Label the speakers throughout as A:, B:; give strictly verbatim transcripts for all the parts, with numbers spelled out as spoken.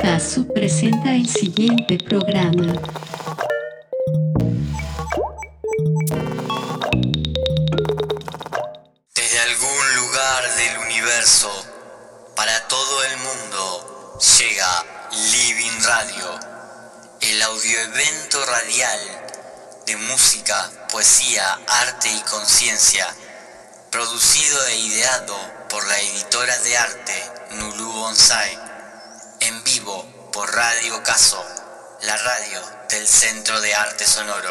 A: Casu presenta el siguiente programa.
B: Desde algún lugar del universo, para todo el mundo, llega Living Radio, el audioevento radial de música, poesía, arte y conciencia, producido e ideado por la editora de arte Nulú Bonsai, en vivo por Radio Caso, la radio del Centro de Arte Sonoro.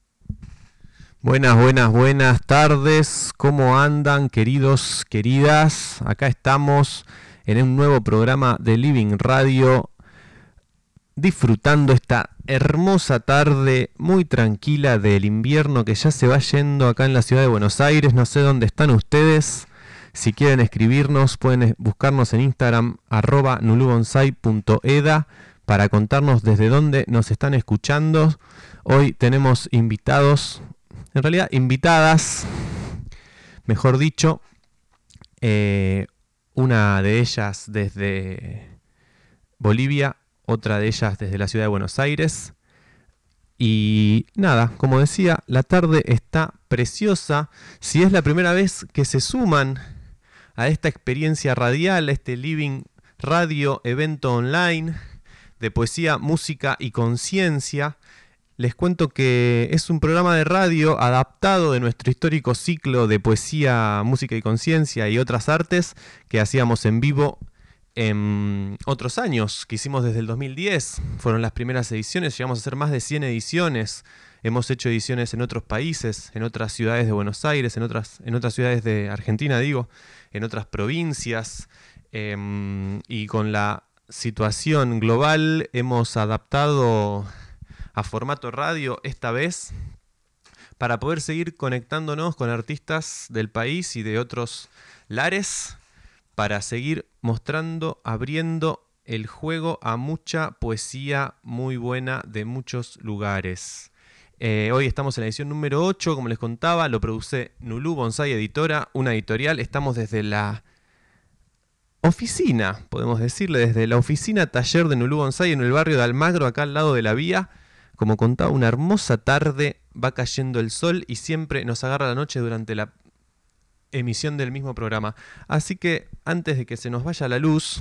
C: Buenas, buenas, buenas tardes. ¿Cómo andan, queridos, queridas? Acá estamos en un nuevo programa de Living Radio, disfrutando esta hermosa tarde muy tranquila del invierno que ya se va yendo acá en la ciudad de Buenos Aires. No sé dónde están ustedes. Si quieren escribirnos, pueden buscarnos en Instagram, arroba nulubonsai punto eda, para contarnos desde dónde nos están escuchando. Hoy tenemos invitados, en realidad invitadas, mejor dicho, eh, una de ellas desde Bolivia, otra de ellas desde la ciudad de Buenos Aires. Y nada, como decía, la tarde está preciosa. Si es la primera vez que se suman a esta experiencia radial, a este Living Radio evento online de poesía, música y conciencia, les cuento que es un programa de radio adaptado de nuestro histórico ciclo de poesía, música y conciencia y otras artes que hacíamos en vivo en otros años, que hicimos desde el dos mil diez. Fueron las primeras ediciones, llegamos a hacer más de cien ediciones. Hemos hecho ediciones en otros países, en otras ciudades de Buenos Aires, en otras, en otras ciudades de Argentina, digo, en otras provincias. Eh, y con la situación global hemos adaptado a formato radio esta vez para poder seguir conectándonos con artistas del país y de otros lares, para seguir mostrando, abriendo el juego a mucha poesía muy buena de muchos lugares. Eh, hoy estamos en la edición número ocho, como les contaba, lo produce Nulú Bonsai Editora, una editorial. Estamos desde la oficina, podemos decirle, desde la oficina taller de Nulú Bonsai en el barrio de Almagro, acá al lado de la vía. Como contaba, una hermosa tarde, va cayendo el sol y siempre nos agarra la noche durante la emisión del mismo programa. Así que antes de que se nos vaya la luz,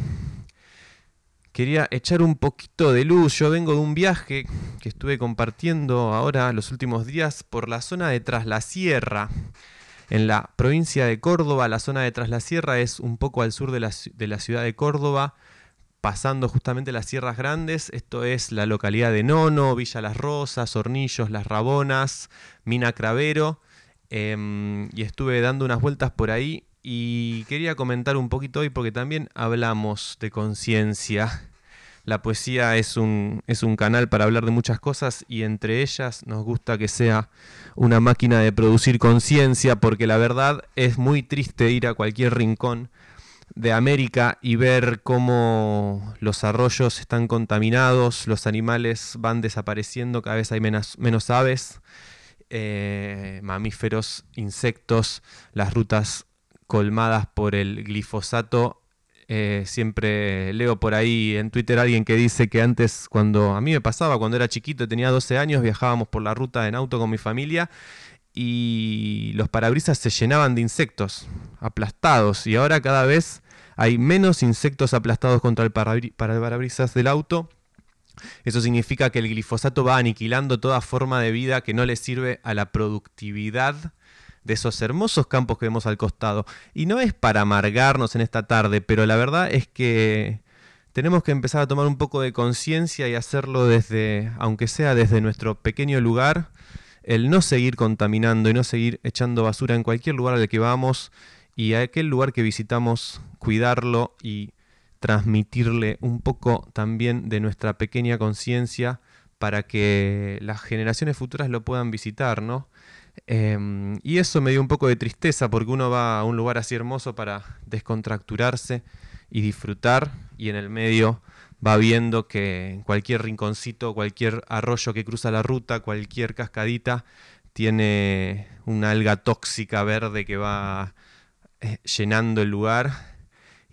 C: quería echar un poquito de luz. Yo vengo de un viaje que estuve compartiendo ahora los últimos días por la zona de Traslasierra, en la provincia de Córdoba. La zona de Traslasierra es un poco al sur de la, de la ciudad de Córdoba, pasando justamente las Sierras Grandes. Esto es la localidad de Nono, Villa Las Rosas, Hornillos, Las Rabonas, Mina Cravero. Eh, y estuve dando unas vueltas por ahí y quería comentar un poquito hoy porque también hablamos de conciencia. La poesía es un, es un canal para hablar de muchas cosas y entre ellas nos gusta que sea una máquina de producir conciencia, porque la verdad es muy triste ir a cualquier rincón de América y ver cómo los arroyos están contaminados, los animales van desapareciendo, cada vez hay menos, menos aves, eh, mamíferos, insectos, las rutas colmadas por el glifosato. Eh, siempre leo por ahí en Twitter a alguien que dice que antes, cuando a mí me pasaba, cuando era chiquito, tenía doce años, viajábamos por la ruta en auto con mi familia y los parabrisas se llenaban de insectos aplastados, y ahora cada vez hay menos insectos aplastados contra el parabrisas del auto. Eso significa que el glifosato va aniquilando toda forma de vida que no le sirve a la productividad de esos hermosos campos que vemos al costado. Y no es para amargarnos en esta tarde, pero la verdad es que tenemos que empezar a tomar un poco de conciencia y hacerlo desde, aunque sea desde nuestro pequeño lugar, el no seguir contaminando y no seguir echando basura en cualquier lugar al que vamos, y a aquel lugar que visitamos cuidarlo y transmitirle un poco también de nuestra pequeña conciencia para que las generaciones futuras lo puedan visitar, ¿no? Eh, y eso me dio un poco de tristeza, porque uno va a un lugar así hermoso para descontracturarse y disfrutar, y en el medio va viendo que en cualquier rinconcito, cualquier arroyo que cruza la ruta, cualquier cascadita, tiene una alga tóxica verde que va eh, llenando el lugar.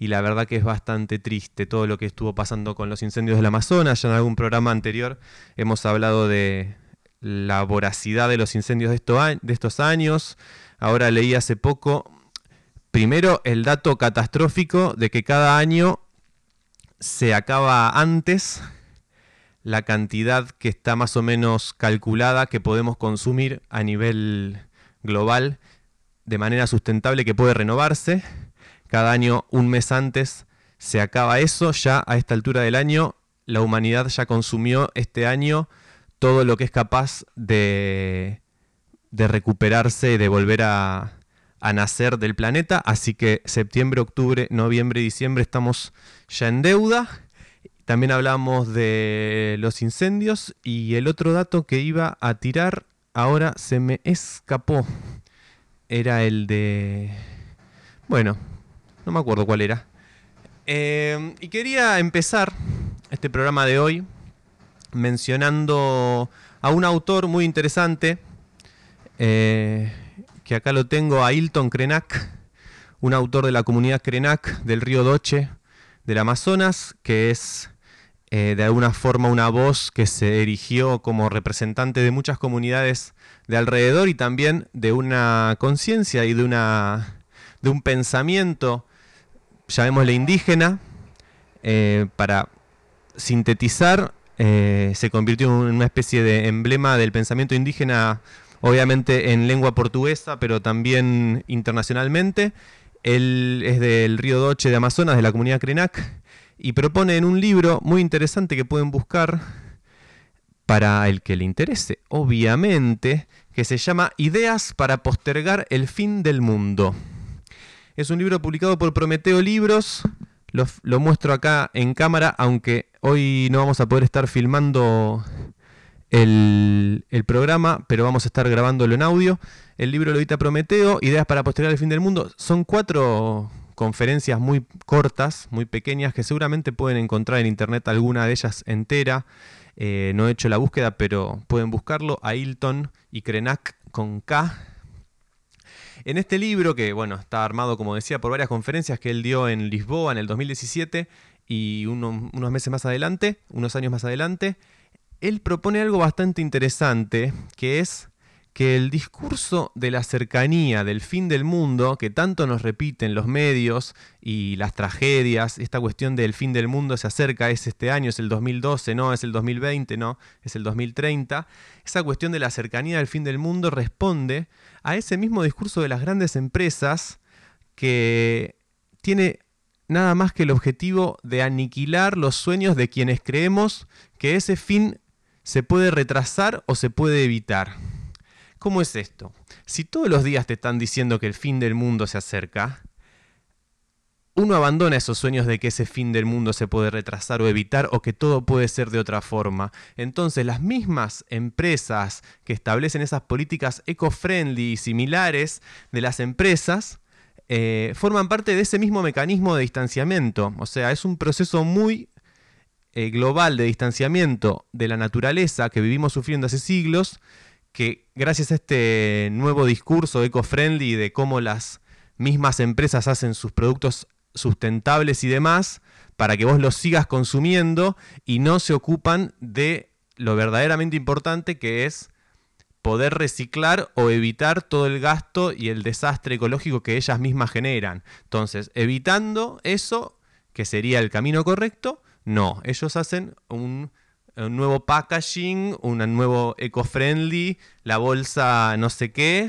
C: y la verdad que es bastante triste todo lo que estuvo pasando con los incendios del Amazonas. Ya en algún programa anterior hemos hablado de la voracidad de los incendios de, esto, de estos años. Ahora leí hace poco, primero, el dato catastrófico de que cada año se acaba antes la cantidad que está más o menos calculada que podemos consumir a nivel global de manera sustentable, que puede renovarse. Cada año, un mes antes, se acaba eso. Ya a esta altura del año, la humanidad ya consumió este año todo lo que es capaz de, de recuperarse y de volver a, a nacer del planeta. Así que septiembre, octubre, noviembre y diciembre estamos ya en deuda. También hablamos de los incendios, y el otro dato que iba a tirar ahora se me escapó. Era el de... Bueno, no me acuerdo cuál era. Eh, y quería empezar este programa de hoy mencionando a un autor muy interesante, eh, que acá lo tengo, a Ailton Krenak, un autor de la comunidad Krenak del río Doce del Amazonas, que es eh, de alguna forma una voz que se erigió como representante de muchas comunidades de alrededor, y también de una conciencia y de, una, de un pensamiento, llamémosle indígena, eh, para sintetizar. Eh, se convirtió en una especie de emblema del pensamiento indígena, obviamente en lengua portuguesa, pero también internacionalmente. Él es del río Doce de Amazonas, de la comunidad Krenak, y propone en un libro muy interesante que pueden buscar para el que le interese, obviamente, que se llama Ideas para postergar el fin del mundo. Es un libro publicado por Prometeo Libros. Lo, lo muestro acá en cámara, aunque hoy no vamos a poder estar filmando el, el programa, pero vamos a estar grabándolo en audio. El libro lo edita Prometeo, Ideas para postergar el fin del mundo. Son cuatro conferencias muy cortas, muy pequeñas, que seguramente pueden encontrar en internet, alguna de ellas entera. Eh, no he hecho la búsqueda, pero pueden buscarlo. Ailton y Krenak con K. En este libro, que bueno, está armado, como decía, por varias conferencias que él dio en Lisboa en el dos mil diecisiete y uno, unos meses más adelante, unos años más adelante, él propone algo bastante interesante, que es que el discurso de la cercanía del fin del mundo, que tanto nos repiten los medios y las tragedias, esta cuestión del fin del mundo se acerca, es este año, es el dos mil doce, no, es el dos mil veinte, no, es el dos mil treinta, esa cuestión de la cercanía del fin del mundo responde a ese mismo discurso de las grandes empresas, que tiene nada más que el objetivo de aniquilar los sueños de quienes creemos que ese fin se puede retrasar o se puede evitar. ¿Cómo es esto? Si todos los días te están diciendo que el fin del mundo se acerca, uno abandona esos sueños de que ese fin del mundo se puede retrasar o evitar, o que todo puede ser de otra forma. Entonces, las mismas empresas que establecen esas políticas eco-friendly y similares de las empresas eh, forman parte de ese mismo mecanismo de distanciamiento. O sea, es un proceso muy eh, global de distanciamiento de la naturaleza que vivimos sufriendo hace siglos, que gracias a este nuevo discurso eco-friendly de cómo las mismas empresas hacen sus productos sustentables y demás, para que vos los sigas consumiendo y no se ocupan de lo verdaderamente importante, que es poder reciclar o evitar todo el gasto y el desastre ecológico que ellas mismas generan. Entonces, evitando eso, que sería el camino correcto, no, ellos hacen un... un nuevo packaging, un nuevo eco-friendly, la bolsa no sé qué,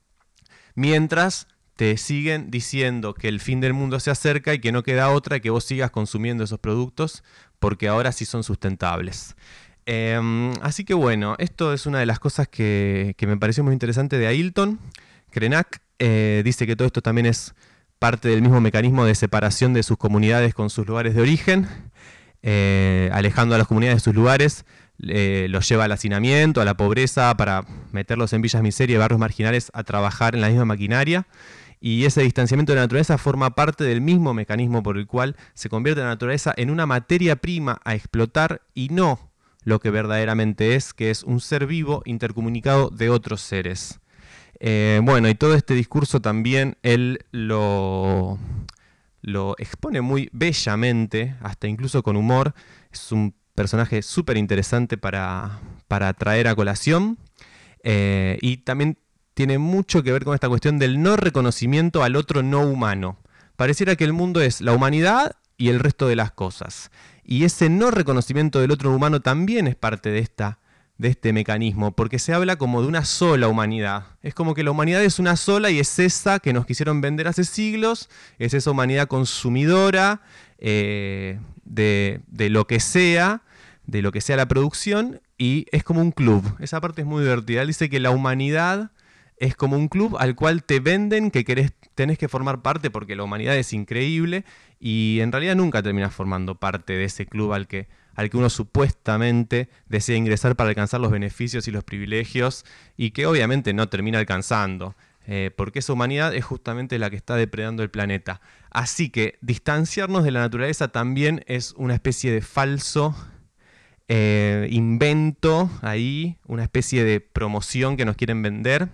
C: mientras te siguen diciendo que el fin del mundo se acerca y que no queda otra y que vos sigas consumiendo esos productos porque ahora sí son sustentables. Eh, así que bueno, esto es una de las cosas que, que me pareció muy interesante de Ailton. Krenak eh, dice que todo esto también es parte del mismo mecanismo de separación de sus comunidades con sus lugares de origen. Eh, alejando a las comunidades de sus lugares, eh, los lleva al hacinamiento, a la pobreza, para meterlos en villas miseria y barrios marginales a trabajar en la misma maquinaria. Y ese distanciamiento de la naturaleza forma parte del mismo mecanismo por el cual se convierte la naturaleza en una materia prima a explotar, y no lo que verdaderamente es, que es un ser vivo intercomunicado de otros seres. Eh, bueno, y todo este discurso también él lo lo expone muy bellamente, hasta incluso con humor. Es un personaje súper interesante para, para traer a colación. Eh, y también tiene mucho que ver con esta cuestión del no reconocimiento al otro no humano. Pareciera que el mundo es la humanidad y el resto de las cosas. Y ese no reconocimiento del otro humano también es parte de esta de este mecanismo, porque se habla como de una sola humanidad. Es como que la humanidad es una sola y es esa que nos quisieron vender hace siglos, es esa humanidad consumidora eh, de, de lo que sea, de lo que sea la producción, y es como un club. Esa parte es muy divertida. Él dice que la humanidad es como un club al cual te venden que querés, tenés que formar parte porque la humanidad es increíble, y en realidad nunca terminás formando parte de ese club al que al que uno supuestamente desea ingresar para alcanzar los beneficios y los privilegios, y que obviamente no termina alcanzando, eh, porque esa humanidad es justamente la que está depredando el planeta. Así que distanciarnos de la naturaleza también es una especie de falso eh, invento ahí, una especie de promoción que nos quieren vender,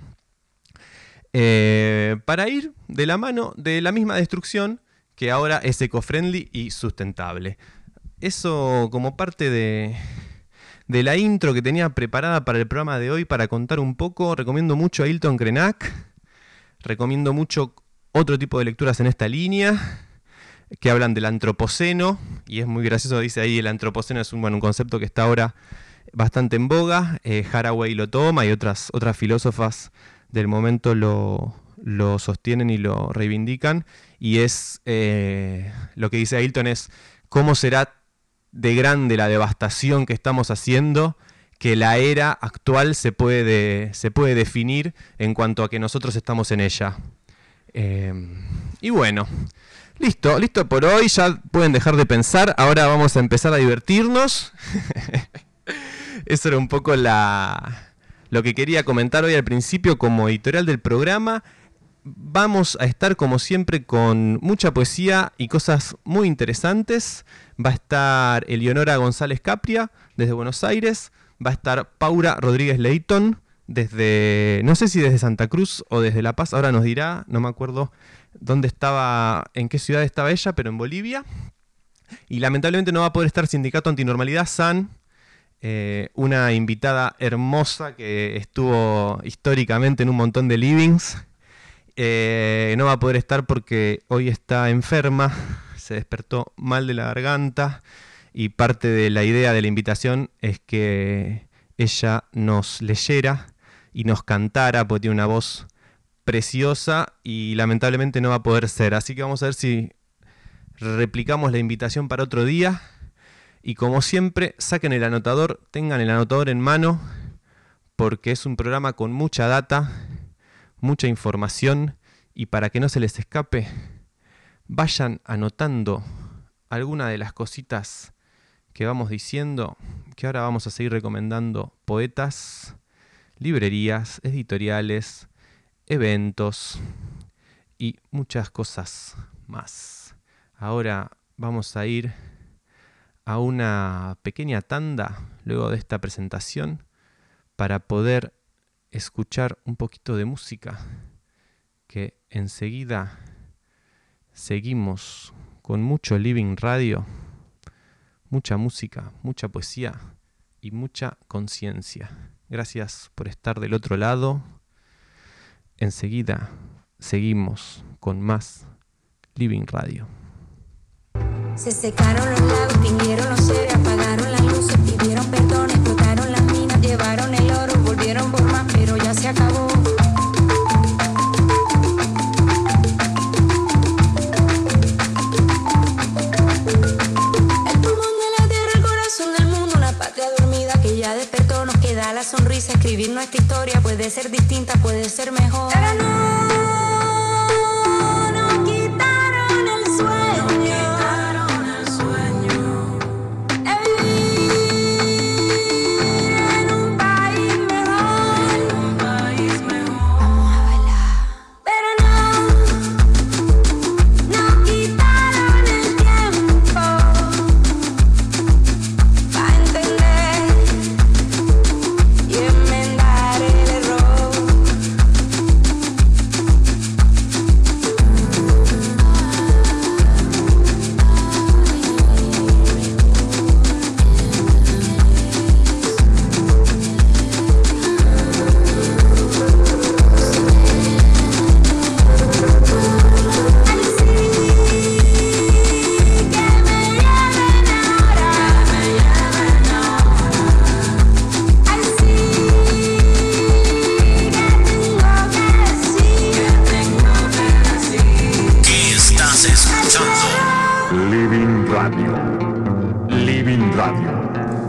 C: eh, para ir de la mano de la misma destrucción que ahora es eco-friendly y sustentable. Eso como parte de, de la intro que tenía preparada para el programa de hoy, para contar un poco. Recomiendo mucho a Ailton Krenak, recomiendo mucho otro tipo de lecturas en esta línea, que hablan del antropoceno, y es muy gracioso, dice ahí, el antropoceno es un, bueno, un concepto que está ahora bastante en boga. eh, Haraway lo toma y otras, otras filósofas del momento lo, lo sostienen y lo reivindican, y es eh, lo que dice Ailton es: ¿cómo será de grande la devastación que estamos haciendo que la era actual se puede, se puede definir en cuanto a que nosotros estamos en ella? Eh, y bueno, listo, listo por hoy, ya pueden dejar de pensar, ahora vamos a empezar a divertirnos. Eso era un poco la, lo que quería comentar hoy al principio como editorial del programa. Vamos a estar como siempre con mucha poesía y cosas muy interesantes. Va a estar Eleonora González Capria desde Buenos Aires. Va a estar Paula Rodríguez Leighton desde, no sé si desde Santa Cruz o desde La Paz, ahora nos dirá, no me acuerdo dónde estaba, en qué ciudad estaba ella, pero en Bolivia. Y lamentablemente no va a poder estar Sindicato Antinormalidad, San, eh, una invitada hermosa que estuvo históricamente en un montón de livings. Eh, no va a poder estar porque hoy está enferma, se despertó mal de la garganta, y parte de la idea de la invitación es que ella nos leyera y nos cantara, porque tiene una voz preciosa y lamentablemente no va a poder ser. Así que vamos a ver si replicamos la invitación para otro día, y como siempre, saquen el anotador, tengan el anotador en mano, porque es un programa con mucha data, mucha información, y para que no se les escape, vayan anotando alguna de las cositas que vamos diciendo, que ahora vamos a seguir recomendando poetas, librerías, editoriales, eventos y muchas cosas más. Ahora vamos a ir a una pequeña tanda luego de esta presentación para poder escuchar un poquito de música, que enseguida seguimos con mucho Living Radio, mucha música, mucha poesía y mucha conciencia. Gracias por estar del otro lado. Enseguida seguimos con más Living Radio.
D: Se secaron los lagos, extinguieron los seres, apagaron las luces, pidieron perdón, explotaron las minas, llevaron el oro, volvieron por más, pero ya se acabó. El pulmón de la tierra, el corazón del mundo, una patria dormida que ya despertó, nos queda la sonrisa, escribir nuestra historia, puede ser distinta, puede ser mejor. Pero no.
E: Living Radio. Living Radio.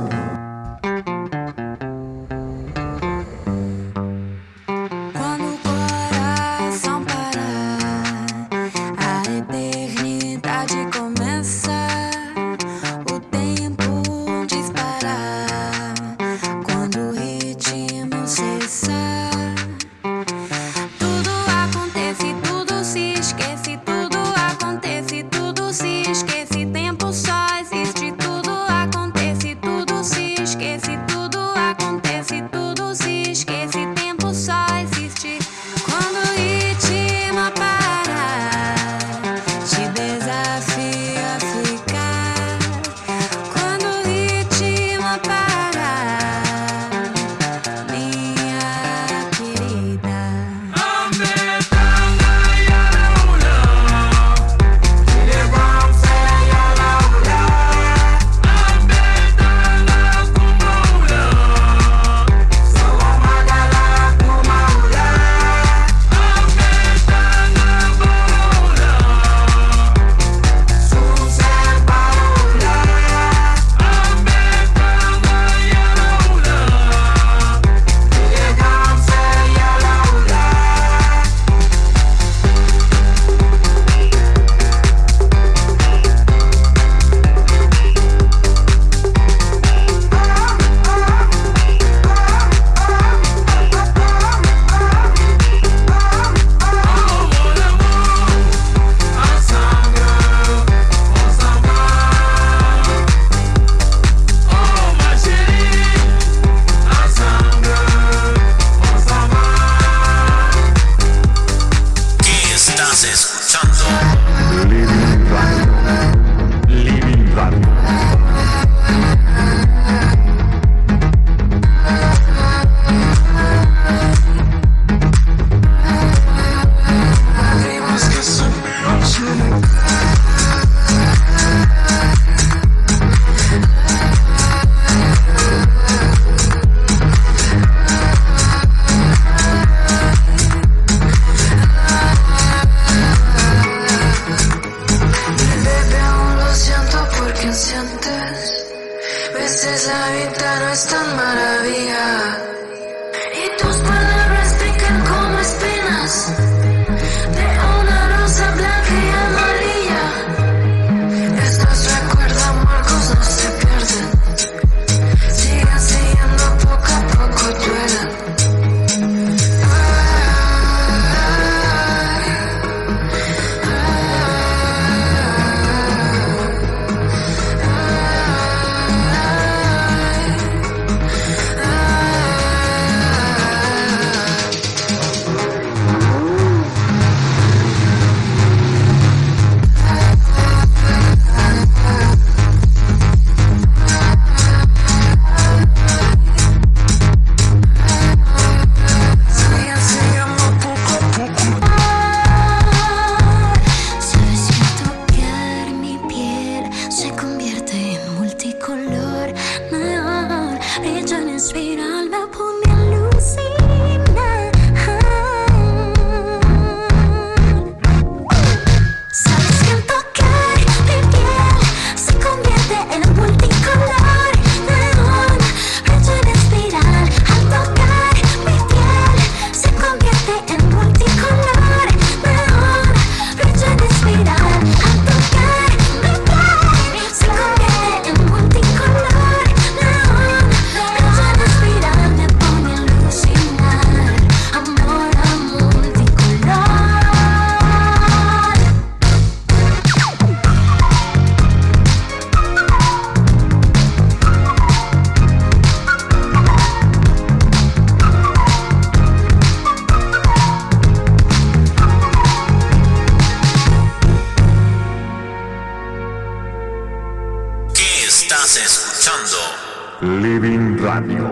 E: Living Radio.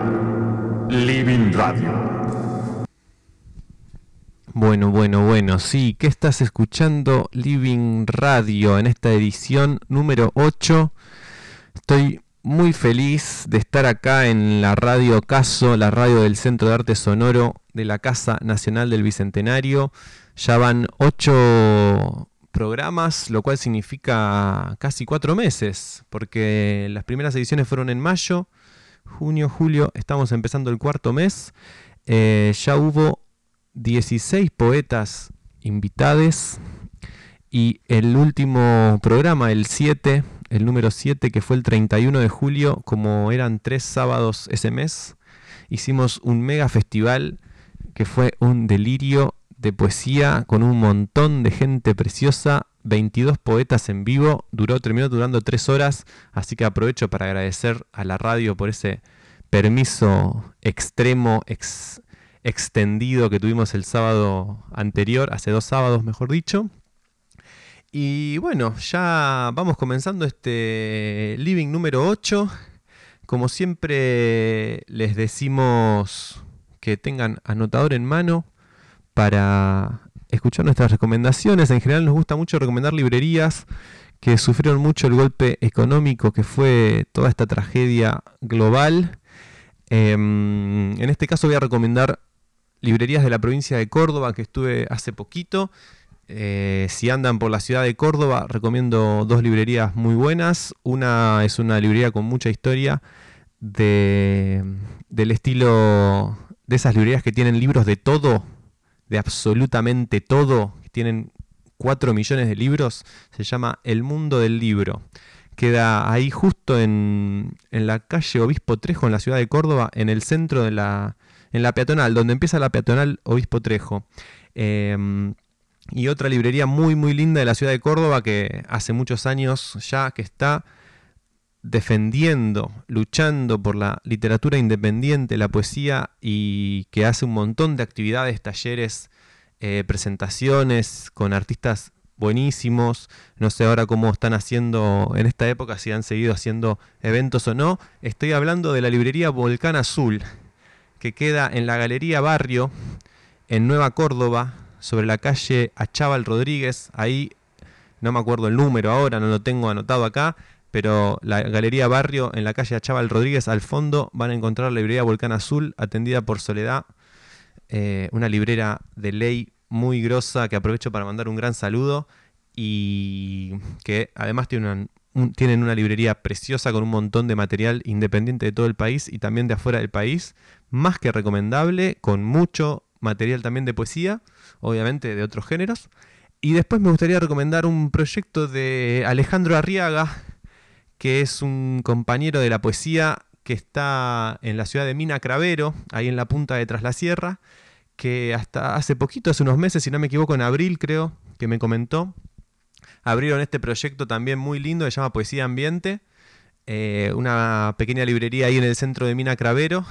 E: Living Radio.
C: Bueno, bueno, bueno, sí, ¿qué estás escuchando? Living Radio en esta edición número ocho. Estoy muy feliz de estar acá en la Radio Caso, la radio del Centro de Arte Sonoro de la Casa Nacional del Bicentenario. Ya van ocho programas, lo cual significa casi cuatro meses, porque las primeras ediciones fueron en mayo, junio, julio, estamos empezando el cuarto mes. Eh, ya hubo dieciséis poetas invitados y el último programa, el siete, el número siete, que fue el treinta y uno de julio, como eran tres sábados ese mes, hicimos un mega festival que fue un delirio de poesía con un montón de gente preciosa, veintidós poetas en vivo, duró, terminó durando tres horas, así que aprovecho para agradecer a la radio por ese permiso extremo, ex, extendido que tuvimos el sábado anterior, hace dos sábados mejor dicho. Y bueno, ya vamos comenzando este living número ocho. Como siempre les decimos que tengan anotador en mano para escuchar nuestras recomendaciones. En general nos gusta mucho recomendar librerías que sufrieron mucho el golpe económico que fue toda esta tragedia global. Eh, en este caso voy a recomendar librerías de la provincia de Córdoba, que estuve hace poquito. Eh, si andan por la ciudad de Córdoba, recomiendo dos librerías muy buenas. Una es una librería con mucha historia de, del estilo de esas librerías que tienen libros de todo, de absolutamente todo, que tienen cuatro millones de libros. Se llama El Mundo del Libro. Queda ahí justo en, en la calle Obispo Trejo, en la ciudad de Córdoba, en el centro de la, en la peatonal, donde empieza la peatonal Obispo Trejo. Eh, y otra librería muy muy linda de la ciudad de Córdoba, que hace muchos años ya que está defendiendo, luchando por la literatura independiente, la poesía, y que hace un montón de actividades, talleres, eh, presentaciones con artistas buenísimos. No sé ahora cómo están haciendo en esta época, si han seguido haciendo eventos o no. Estoy hablando de la librería Volcán Azul, que queda en la Galería Barrio, en Nueva Córdoba, sobre la calle Achával Rodríguez. Ahí no me acuerdo el número ahora, no lo tengo anotado acá, pero la Galería Barrio en la calle Achával Rodríguez, al fondo van a encontrar la librería Volcán Azul, atendida por Soledad, eh, una librera de ley muy grosa, que aprovecho para mandar un gran saludo, y que además tiene una, un, tienen una librería preciosa con un montón de material independiente de todo el país y también de afuera del país, más que recomendable, con mucho material también de poesía, obviamente de otros géneros. Y después me gustaría recomendar un proyecto de Alejandro Arriaga, que es un compañero de la poesía que está en la ciudad de Mina Cravero, ahí en la punta de Tras la Sierra, que hasta hace poquito, hace unos meses, si no me equivoco, en abril creo, que me comentó, abrieron este proyecto también muy lindo, que se llama Poesía Ambiente, eh, una pequeña librería ahí en el centro de Mina Cravero,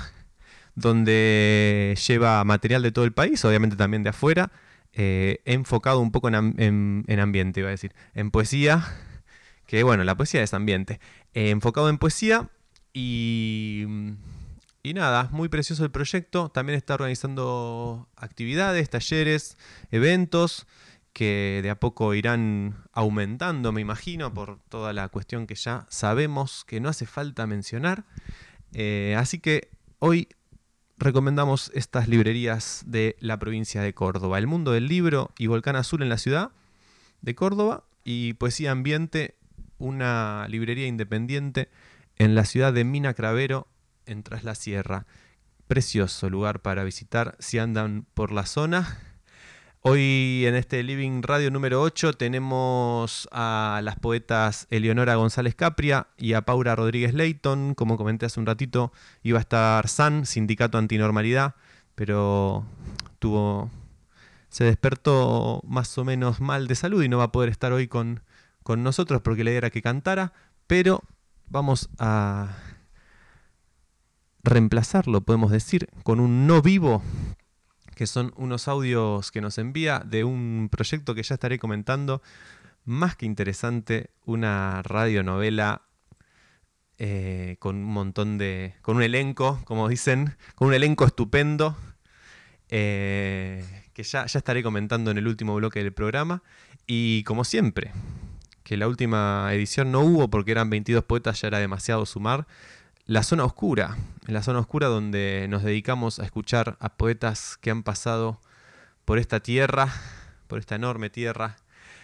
C: donde lleva material de todo el país, obviamente también de afuera, eh, enfocado un poco en, en, en ambiente, iba a decir, en poesía, que bueno, la poesía es ambiente, eh, enfocado en poesía y, y nada, muy precioso el proyecto. También está organizando actividades, talleres, eventos, que de a poco irán aumentando, me imagino, por toda la cuestión que ya sabemos que no hace falta mencionar. Eh, así que hoy recomendamos estas librerías de la provincia de Córdoba: El Mundo del Libro y Volcán Azul en la ciudad de Córdoba, y Poesía Ambiente, una librería independiente en la ciudad de Mina Cravero, en Tras la Sierra. Precioso lugar para visitar si andan por la zona. Hoy en este Living Radio número ocho tenemos a las poetas Eleonora González Capria y a Paula Rodríguez Leighton. Como comenté hace un ratito, iba a estar S A N, Sindicato Antinormalidad, pero tuvo, se despertó más o menos mal de salud y no va a poder estar hoy con, con nosotros, porque la idea era que cantara, pero vamos a reemplazarlo, podemos decir, con un no vivo, que son unos audios que nos envía de un proyecto que ya estaré comentando, más que interesante, una radionovela eh, con un montón de, con un elenco, como dicen, con un elenco estupendo, eh, que ya, ya estaré comentando en el último bloque del programa. Y como siempre, que la última edición no hubo porque eran veintidós poetas, ya era demasiado sumar. La Zona Oscura, en la Zona Oscura, donde nos dedicamos a escuchar a poetas que han pasado por esta tierra, por esta enorme tierra,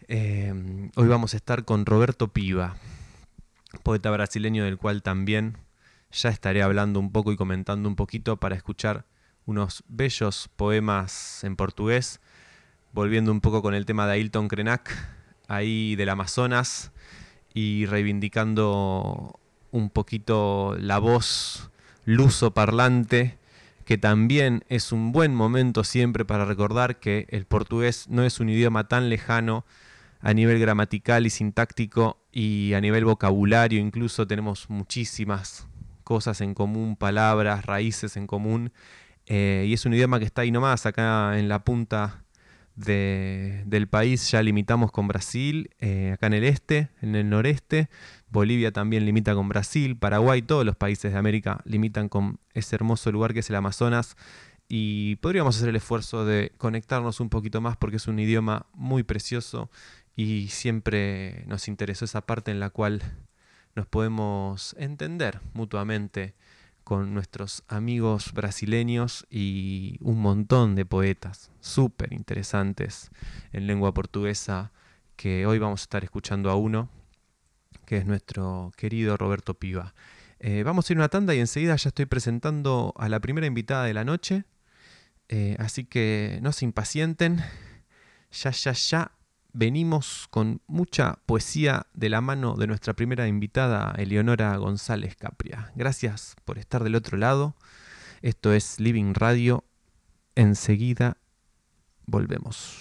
C: Eh, hoy vamos a estar con Roberto Piva, poeta brasileño del cual también ya estaré hablando un poco y comentando un poquito para escuchar unos bellos poemas en portugués, volviendo un poco con el tema de Ailton Krenak, ahí del Amazonas, y reivindicando un poquito la voz luso-parlante, que también es un buen momento siempre para recordar que el portugués no es un idioma tan lejano a nivel gramatical y sintáctico, y a nivel vocabulario incluso tenemos muchísimas cosas en común, palabras, raíces en común, eh, y es un idioma que está ahí nomás, acá en la punta de, del país. Ya limitamos con Brasil, eh, acá en el este, en el noreste. Bolivia también limita con Brasil, Paraguay, todos los países de América limitan con ese hermoso lugar que es el Amazonas, y podríamos hacer el esfuerzo de conectarnos un poquito más porque es un idioma muy precioso y siempre nos interesó esa parte en la cual nos podemos entender mutuamente con nuestros amigos brasileños y un montón de poetas súper interesantes en lengua portuguesa, que hoy vamos a estar escuchando a uno, que es nuestro querido Roberto Piva. Eh, vamos a ir a una tanda y enseguida ya estoy presentando a la primera invitada de la noche, eh, así que no se impacienten, ya, ya, ya. Venimos con mucha poesía de la mano de nuestra primera invitada, Eleonora González Capria. Gracias por estar del otro lado. Esto es Living Radio. Enseguida volvemos.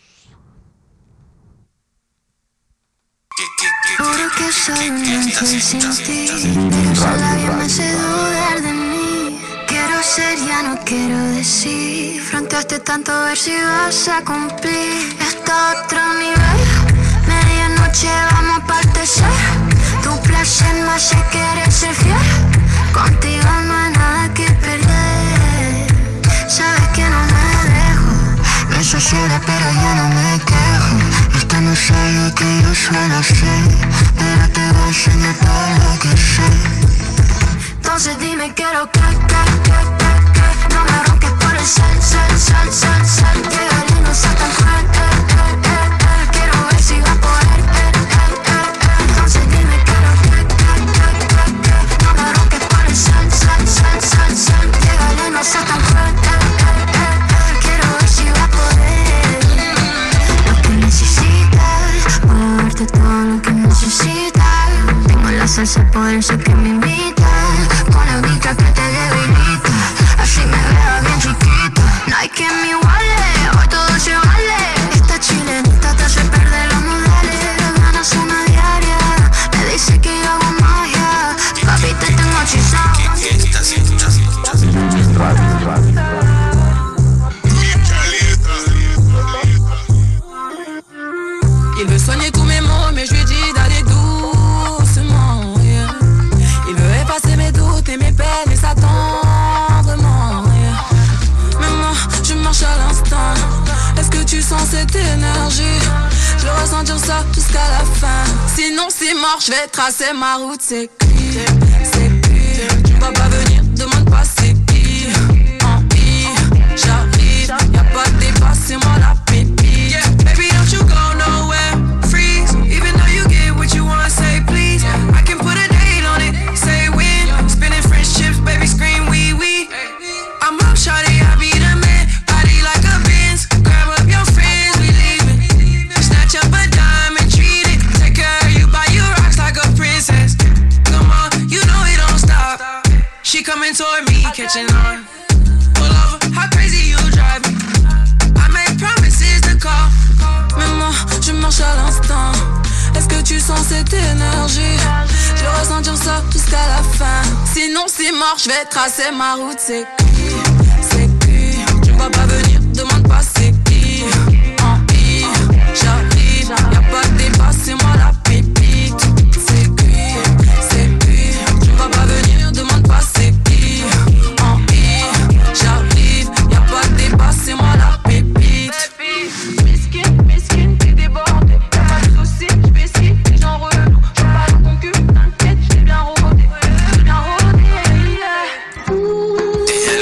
F: Juro que soy un ángel sin ti, pero sola bien me hace dudar de mí. Quiero ser, ya no quiero decir. Fronteaste tanto a ver si vas a cumplir. Está a otro nivel. Medianoche vamos a partecer. Tu placer me hace querer ser fiel. Contigo no hay nada que perder. Sabes que no me dejo. Me hizo sola pero ya no me quejo. Esto no es algo que yo suelo hacer, pero te voy a enseñar todo lo que sé. Entonces dime quiero que, que, que, que, que no me ronques por el sal, sal, sal, sal, sal. Llega y no sea tan cruel, eh, eh, eh, eh. Quiero ver si va a poder, eh, eh, eh, eh. Entonces dime quiero que, que, que, que, que no me ronques por el sal, sal, sal, sal, sal. Llega y no sea tan cruel, eh, eh, eh, eh. Quiero ver si va a poder. Lo que necesitas, puedo darte todo lo que necesitas. Tengo la salsa poderosa que me invita, con la única que te debilita. Así me veo bien chiquita. No hay quien me iguale, hoy todo se vale. Esta chilenita te hace perder los modales. Ganas una diaria, me dice que yo hago magia. Papi, te tengo hechizado.
B: ¿Qué, qué estás escuchando?
E: Living Radio, Radio.
G: Il veut soigner tous mes maux, mais je lui dis d'aller doucement, yeah. Il veut effacer mes doutes et mes peines et ça tendrement, yeah. Mais moi, je marche à l'instant. Est-ce que tu sens cette énergie? Je veux ressentir ça jusqu'à la fin. Sinon c'est mort, je vais tracer ma route. C'est qui? C'est qui? Tu vas pas venir, demande pas c'est qui. En I, j'arrive, y'a pas de débat, c'est moi la pépite. Yeah, baby don't you go nowhere. Even though you get what you want, say please. I can put a date on it, say when. Spinning French chips, baby scream wee wee. I'm up, shawty, I be the man. Body like a Benz, grab up your friends, we leaving. Snatch up a dime and treat it. Take care of you, buy you rocks like a princess. Come on, you know it don't stop. She coming toward me, catching on. Pull over, how crazy you drive me. I make promises to call. Mais moi, je marche à l'instant. Est-ce que tu sens cette énergie? Je veux ressentir ça jusqu'à la fin. Sinon c'est mort, je vais tracer ma route. C'est qui? C'est qui? Tu vas pas venir, demande pas c'est qui. En I, j'arrive, y'a pas de débat, c'est moi la pépite. C'est qui? C'est qui? Tu vas pas venir, demande pas c'est qui. En I, j'arrive, y'a pas de débat, c'est moi la pépite. Miskin, miskin, t'es débordé. Y'a pas de soucis, j'vais skier, les gens relous. J'suis pas le concu, t'inquiète, j't'ai bien rodé. J't'ai bien rodé, yeah.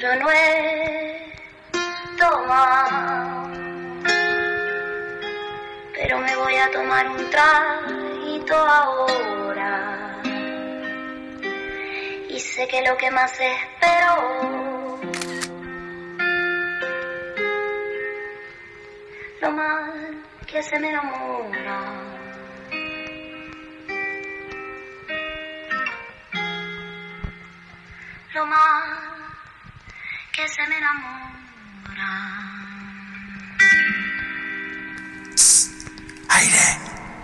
H: Yo no he tomado, pero me voy a tomar un traguito ahora. Y sé que lo que más espero, lo mal que se me enamora. Lo mal que se me enamora.
B: Aire.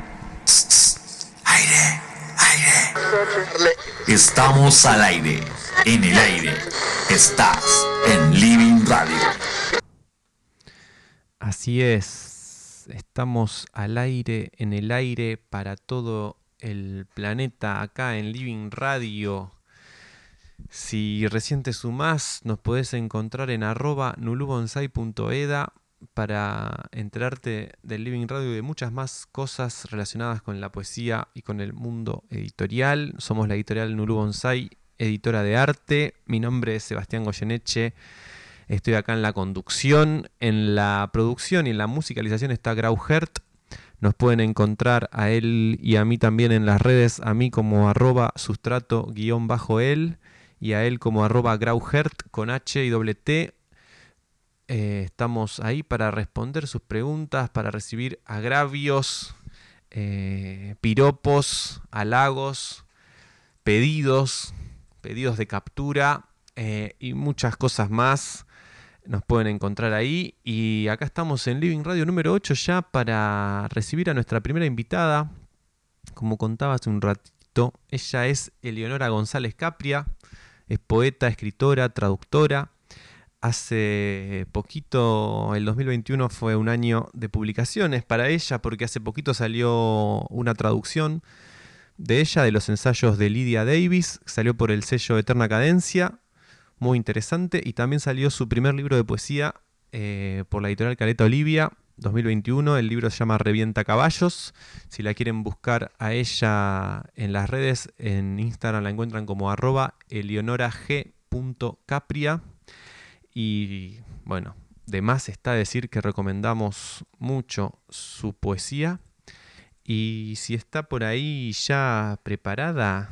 B: Aire. Aire. Estamos al aire. En el aire. Estás en Living Radio.
C: Así es. Estamos al aire, en el aire para todo el planeta acá en Living Radio. Si recién te sumás, nos podés encontrar en arroba nulubonsai punto eda para enterarte del Living Radio y de muchas más cosas relacionadas con la poesía y con el mundo editorial. Somos la editorial Nulú Bonsai, editora de arte. Mi nombre es Sebastián Goyeneche. Estoy acá en la conducción, en la producción y en la musicalización está Grau Hert. Nos pueden encontrar a él y a mí también en las redes, a mí como arroba sustrato guión bajo él y a él como arroba grauhert con H y doble T. Eh, estamos ahí para responder sus preguntas, para recibir agravios, eh, piropos, halagos, pedidos, pedidos de captura eh, y muchas cosas más. Nos pueden encontrar ahí y acá estamos en Living Radio número ocho ya para recibir a nuestra primera invitada. Como contaba hace un ratito, ella es Eleonora González Capria, es poeta, escritora, traductora. Hace poquito, el dos mil veintiuno fue un año de publicaciones para ella porque hace poquito salió una traducción de ella, de los ensayos de Lydia Davis, salió por el sello Eterna Cadencia. Muy interesante, y también salió su primer libro de poesía eh, por la editorial Caleta Olivia, dos mil veintiuno. El libro se llama Revienta Caballos. Si la quieren buscar a ella en las redes, en Instagram la encuentran como arroba eleonorag.capria. Y bueno, de más está decir que recomendamos mucho su poesía. Y si está por ahí ya preparada,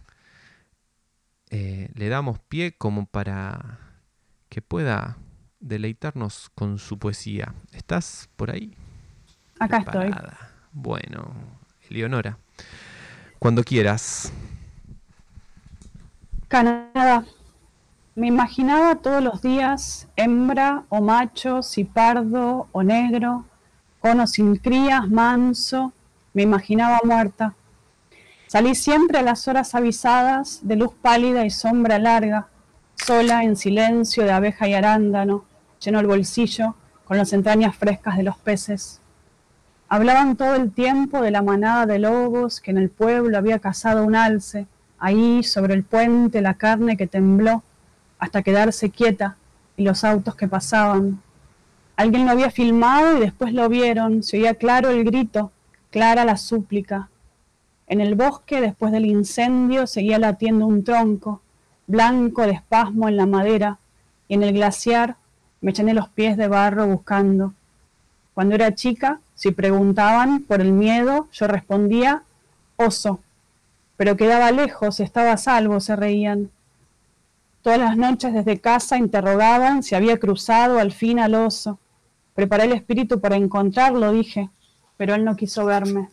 C: Eh, le damos pie como para que pueda deleitarnos con su poesía. ¿Estás por ahí?
I: Acá
C: Preparada.
I: estoy.
C: Bueno, Eleonora, cuando quieras.
I: Canadá. Me imaginaba todos los días hembra o macho, si pardo o negro, con o sin crías, manso. Me imaginaba muerta. Salí siempre a las horas avisadas, de luz pálida y sombra larga, sola en silencio de abeja y arándano, lleno el bolsillo con las entrañas frescas de los peces. Hablaban todo el tiempo de la manada de lobos que en el pueblo había cazado un alce, ahí sobre el puente la carne que tembló hasta quedarse quieta y los autos que pasaban. Alguien lo había filmado y después lo vieron, se oía claro el grito, clara la súplica. En el bosque, después del incendio, seguía latiendo un tronco, blanco de espasmo en la madera, y en el glaciar me llené los pies de barro buscando. Cuando era chica, si preguntaban por el miedo, yo respondía, oso. Pero quedaba lejos, estaba a salvo, se reían. Todas las noches desde casa interrogaban si había cruzado al fin al oso. Preparé el espíritu para encontrarlo, dije, pero él no quiso verme.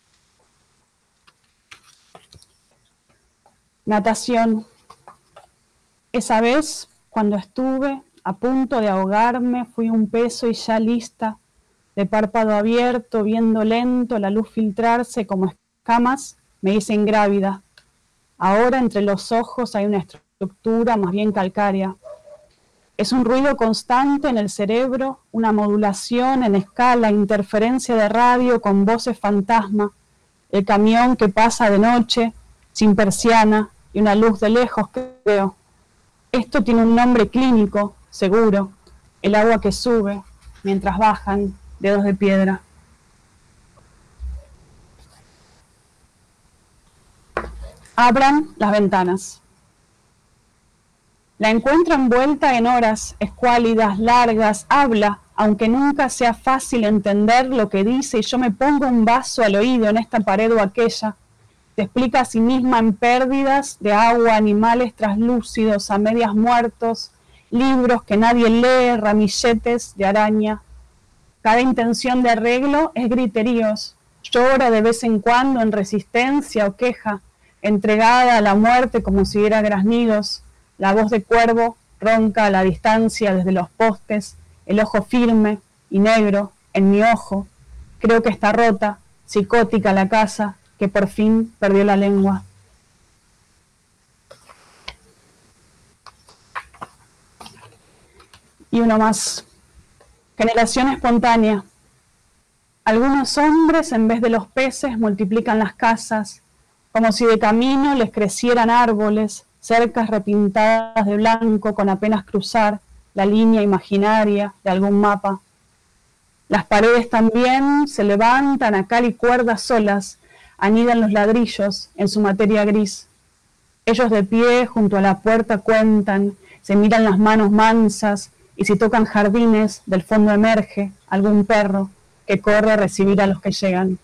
I: Natación. Esa vez, cuando estuve a punto de ahogarme, fui un peso y ya lista, de párpado abierto, viendo lento la luz filtrarse como escamas, me hice ingrávida. Ahora entre los ojos hay una estructura más bien calcárea. Es un ruido constante en el cerebro, una modulación en escala, interferencia de radio con voces fantasma, el camión que pasa de noche, sin persiana, y una luz de lejos que veo. Esto tiene un nombre clínico, seguro, el agua que sube, mientras bajan dedos de piedra. Abran las ventanas. La encuentro envuelta en horas escuálidas, largas, habla, aunque nunca sea fácil entender lo que dice, y yo me pongo un vaso al oído en esta pared o aquella. Se explica a sí misma en pérdidas de agua, animales traslúcidos, a medias muertos, libros que nadie lee, ramilletes de araña. Cada intención de arreglo es griteríos. Llora de vez en cuando en resistencia o queja, entregada a la muerte como si diera graznidos. La voz de cuervo ronca a la distancia desde los postes, el ojo firme y negro en mi ojo. Creo que está rota, psicótica la casa, que por fin perdió la lengua. Y uno más. Generación espontánea. Algunos hombres, en vez de los peces, multiplican las casas, como si de camino les crecieran árboles, cercas repintadas de blanco con apenas cruzar la línea imaginaria de algún mapa. Las paredes también se levantan a cal y cuerdas solas, anidan los ladrillos en su materia gris. Ellos de pie junto a la puerta cuentan, se miran las manos mansas, y si tocan jardines, del fondo emerge algún perro que corre a recibir a los que llegan.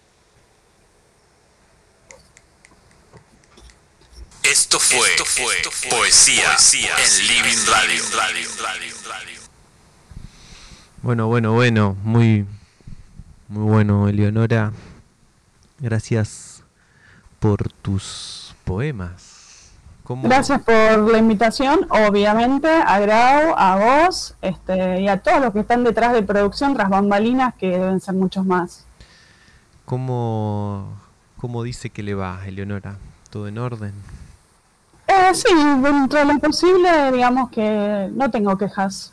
J: Esto fue, Esto fue poesía, poesía en Living Radio. Radio, Radio, Radio.
C: Bueno, bueno, bueno, muy, muy bueno, Eleonora. Gracias por tus poemas. ¿Cómo?
I: Gracias por la invitación, obviamente, a Grau, a vos, este, y a todos los que están detrás de producción, tras bambalinas, que deben ser muchos más.
C: ¿Cómo, cómo dice que le va, Eleonora? ¿Todo en orden?
I: Eh, sí, dentro de lo posible, digamos que no tengo quejas.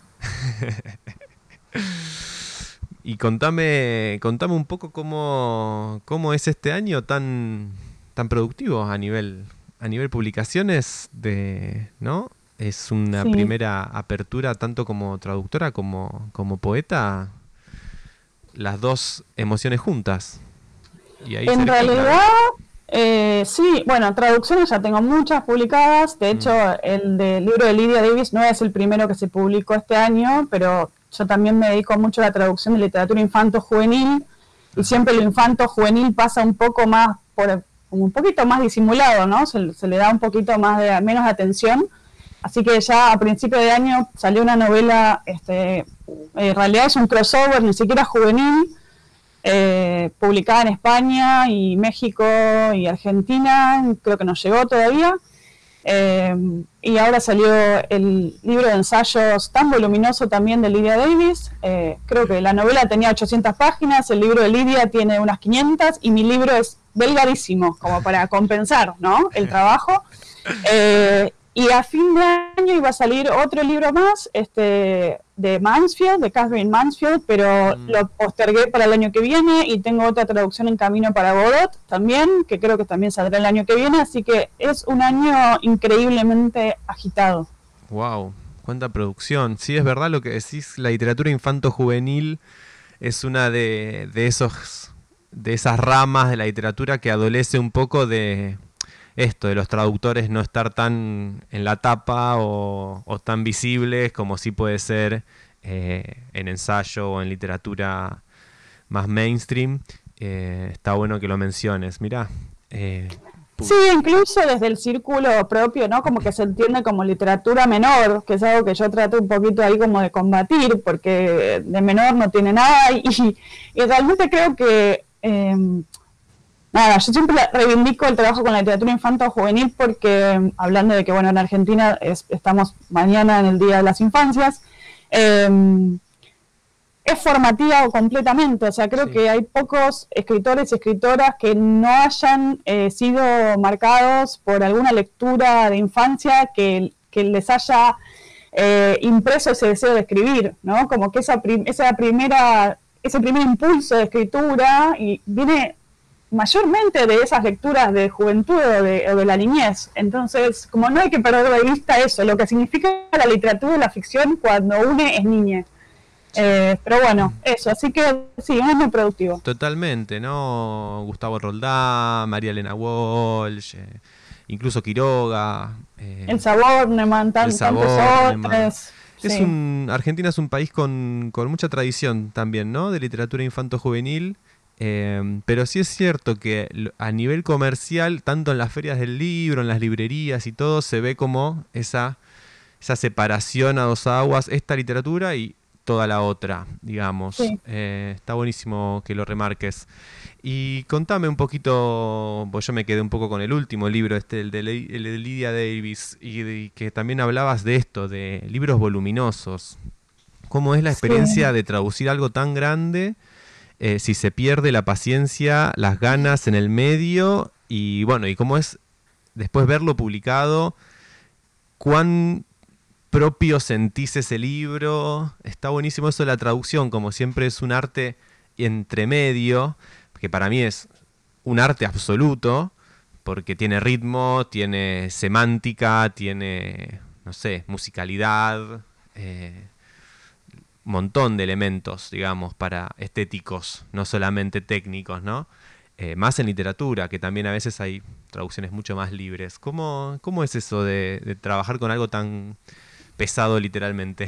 C: Y contame, contame un poco cómo, cómo es este año tan, tan productivo a nivel, a nivel publicaciones, de, ¿no? Es una
I: Sí.
C: primera apertura tanto como traductora como, como poeta, las dos emociones juntas. Y ahí
I: En
C: se
I: realidad, eh, sí, bueno, traducciones ya tengo muchas publicadas. De hecho,
C: Mm.
I: el del libro de Lydia Davis no es el primero que se publicó este año, pero yo también me dedico mucho a la traducción de literatura infanto-juvenil, y siempre lo infanto-juvenil pasa un poco más, por, como un poquito más disimulado, ¿no? Se, se le da un poquito más de menos atención. Así que ya a principio de año salió una novela, este, en realidad es un crossover, ni siquiera juvenil, eh, publicada en España y México y Argentina, creo que no llegó todavía. Eh, y ahora salió el libro de ensayos tan voluminoso también de Lydia Davis. Eh, creo que la novela tenía ochocientas páginas, el libro de Lydia tiene unas quinientas, y mi libro es delgadísimo, como para compensar, ¿no?, el trabajo. Eh, y a fin de año iba a salir otro libro más, este, de Mansfield, de Catherine Mansfield, pero
C: Mm.
I: lo postergué para el año que viene, y tengo otra traducción en camino para Godot también, que creo que también saldrá el año que viene, así que es un año increíblemente agitado.
C: Wow, cuánta producción. Sí, es verdad lo que decís, la literatura infanto-juvenil es una de, de esos de esas ramas de la literatura que adolece un poco de esto, de los traductores no estar tan en la tapa o, o tan visibles como sí puede ser eh, en ensayo o en literatura más mainstream. Eh, está bueno que lo menciones. Mirá. Eh,
I: Sí, incluso desde el círculo propio, ¿no? Como que se entiende como literatura menor, que es algo que yo trato un poquito ahí como de combatir, porque de menor no tiene nada, y, y realmente creo que, eh, nada, yo siempre reivindico el trabajo con la literatura infanto-juvenil porque, hablando de que, bueno, en Argentina es, estamos mañana en el Día de las Infancias, eh, es formativa completamente, o sea, creo
C: Sí.
I: que hay pocos escritores y escritoras que no hayan eh, sido marcados por alguna lectura de infancia que, que les haya eh, impreso ese deseo de escribir, ¿no? Como que esa, prim- esa primera, ese primer impulso de escritura y viene mayormente de esas lecturas de juventud o de, o de la niñez. Entonces, como no hay que perder de vista eso, lo que significa la literatura y la ficción cuando uno es niña. Eh, pero bueno, eso, así que sí, un año productivo.
C: Totalmente, ¿no? Gustavo Roldán, María Elena Walsh, eh, incluso Quiroga. Eh,
I: el Saborneman, tan,
C: el
I: tantos
C: Saborneman.
I: otros.
C: Es
I: Sí.
C: un, Argentina es un país con, con mucha tradición también, ¿no? De literatura infanto-juvenil. Eh, pero sí es cierto que lo- a nivel comercial, tanto en las ferias del libro, en las librerías y todo, se ve como esa, esa separación a dos aguas, esta literatura y toda la otra, digamos.
I: Sí.
C: Eh, está buenísimo que lo remarques. Y contame un poquito, pues yo me quedé un poco con el último libro, este, el de, Lei- el de Lydia Davis, y, de- y que también hablabas de esto, de libros voluminosos. ¿Cómo es la experiencia
I: Sí.
C: de traducir algo tan grande? Eh, si se pierde la paciencia, las ganas en el medio, y bueno, y cómo es después verlo publicado, cuán propio sentís ese libro. Está buenísimo eso de la traducción, como siempre es un arte entre medio, que para mí es un arte absoluto, porque tiene ritmo, tiene semántica, tiene, no sé, musicalidad, eh, montón de elementos, digamos, para estéticos, no solamente técnicos, ¿no? Eh, más en literatura, que también a veces hay traducciones mucho más libres. ¿Cómo, cómo es eso de, de trabajar con algo tan pesado literalmente?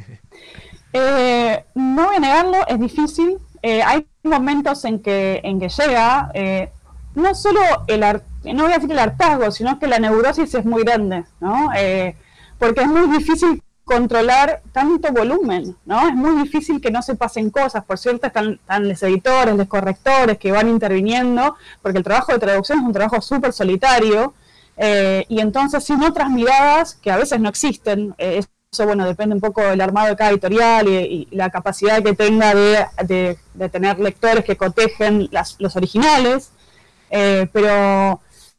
I: Eh, no voy a negarlo, es difícil. Eh, hay momentos en que, en que llega, eh, no solo el har- no voy a decir el hartazgo, sino que la neurosis es muy grande, ¿no? Eh, porque es muy difícil controlar tanto volumen, ¿no? Es muy difícil que no se pasen cosas. Por cierto, están, están los editores, los correctores que van interviniendo, porque el trabajo de traducción es un trabajo súper solitario, eh, y entonces sin otras miradas que a veces no existen. eh, Eso, bueno, depende un poco del armado de cada editorial y, y la capacidad que tenga de, de, de tener lectores que cotejen las, los originales, eh, pero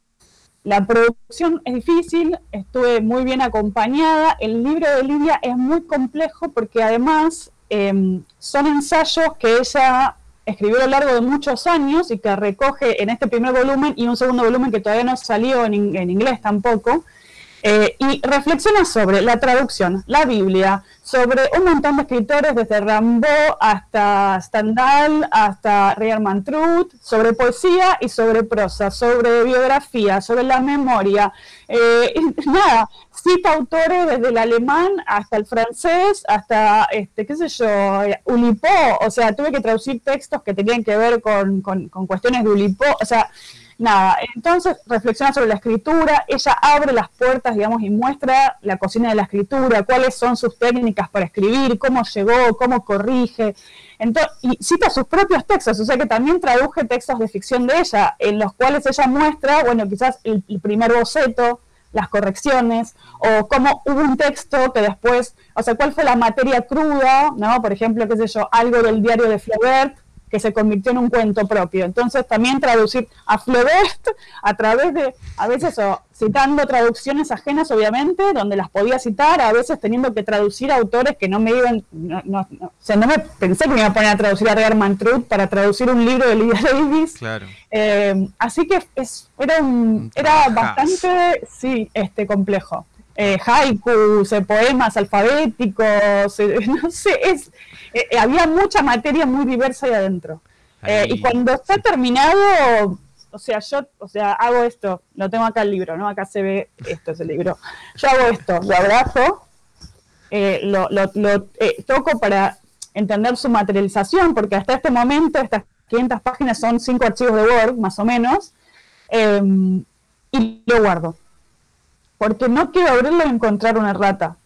I: la producción es difícil, estuve muy bien acompañada. El libro de Lidia es muy complejo porque además eh, son ensayos que ella escribió a lo largo de muchos años y que recoge en este primer volumen y un segundo volumen que todavía no salió en, in- en inglés tampoco. Eh, y reflexiona sobre la traducción, la Biblia, sobre un montón de escritores, desde Rimbaud hasta Stendhal, hasta Rierman Truth, sobre poesía y sobre prosa, sobre biografía, sobre la memoria. Eh, y nada, cita autores desde el alemán hasta el francés, hasta, este, qué sé yo, eh, Oulipo. O sea, tuve que traducir textos que tenían que ver con, con, con cuestiones de Oulipo. O sea, nada, entonces reflexiona sobre la escritura, ella abre las puertas, digamos, y muestra la cocina de la escritura, cuáles son sus técnicas para escribir, cómo llegó, cómo corrige, entonces, y cita sus propios textos, o sea que también traduje textos de ficción de ella, en los cuales ella muestra, bueno, quizás el, el primer boceto, las correcciones, o cómo hubo un texto que después, o sea, cuál fue la materia cruda, ¿no? Por ejemplo, qué sé yo, algo del diario de Flaubert, que se convirtió en un cuento propio. Entonces también traducir a Flaubert a través de, a veces o, citando traducciones ajenas obviamente, donde las podía citar, a veces teniendo que traducir a autores que no me iban, no, no, no, o sea, no me pensé que me iba a poner a traducir a Rierman Truth para traducir un libro de Lydia Davis.
C: Claro.
I: Eh, así que es, era, un,
C: Un
I: era
C: trabajazo.
I: bastante, sí, este, complejo. Eh, haikus, eh, poemas alfabéticos, eh, no sé, es, eh, había mucha materia muy diversa ahí adentro. Eh,
C: Ahí,
I: y cuando está
C: sí.
I: terminado, o sea, yo, o sea, hago esto, lo tengo acá el libro, ¿no? Acá se ve, esto es el libro. Yo hago esto, lo abrazo, eh, lo, lo, lo eh, toco para entender su materialización, porque hasta este momento estas quinientas páginas son cinco archivos de Word, más o menos, eh, y lo guardo. Porque no quiero abrirlo y encontrar una rata.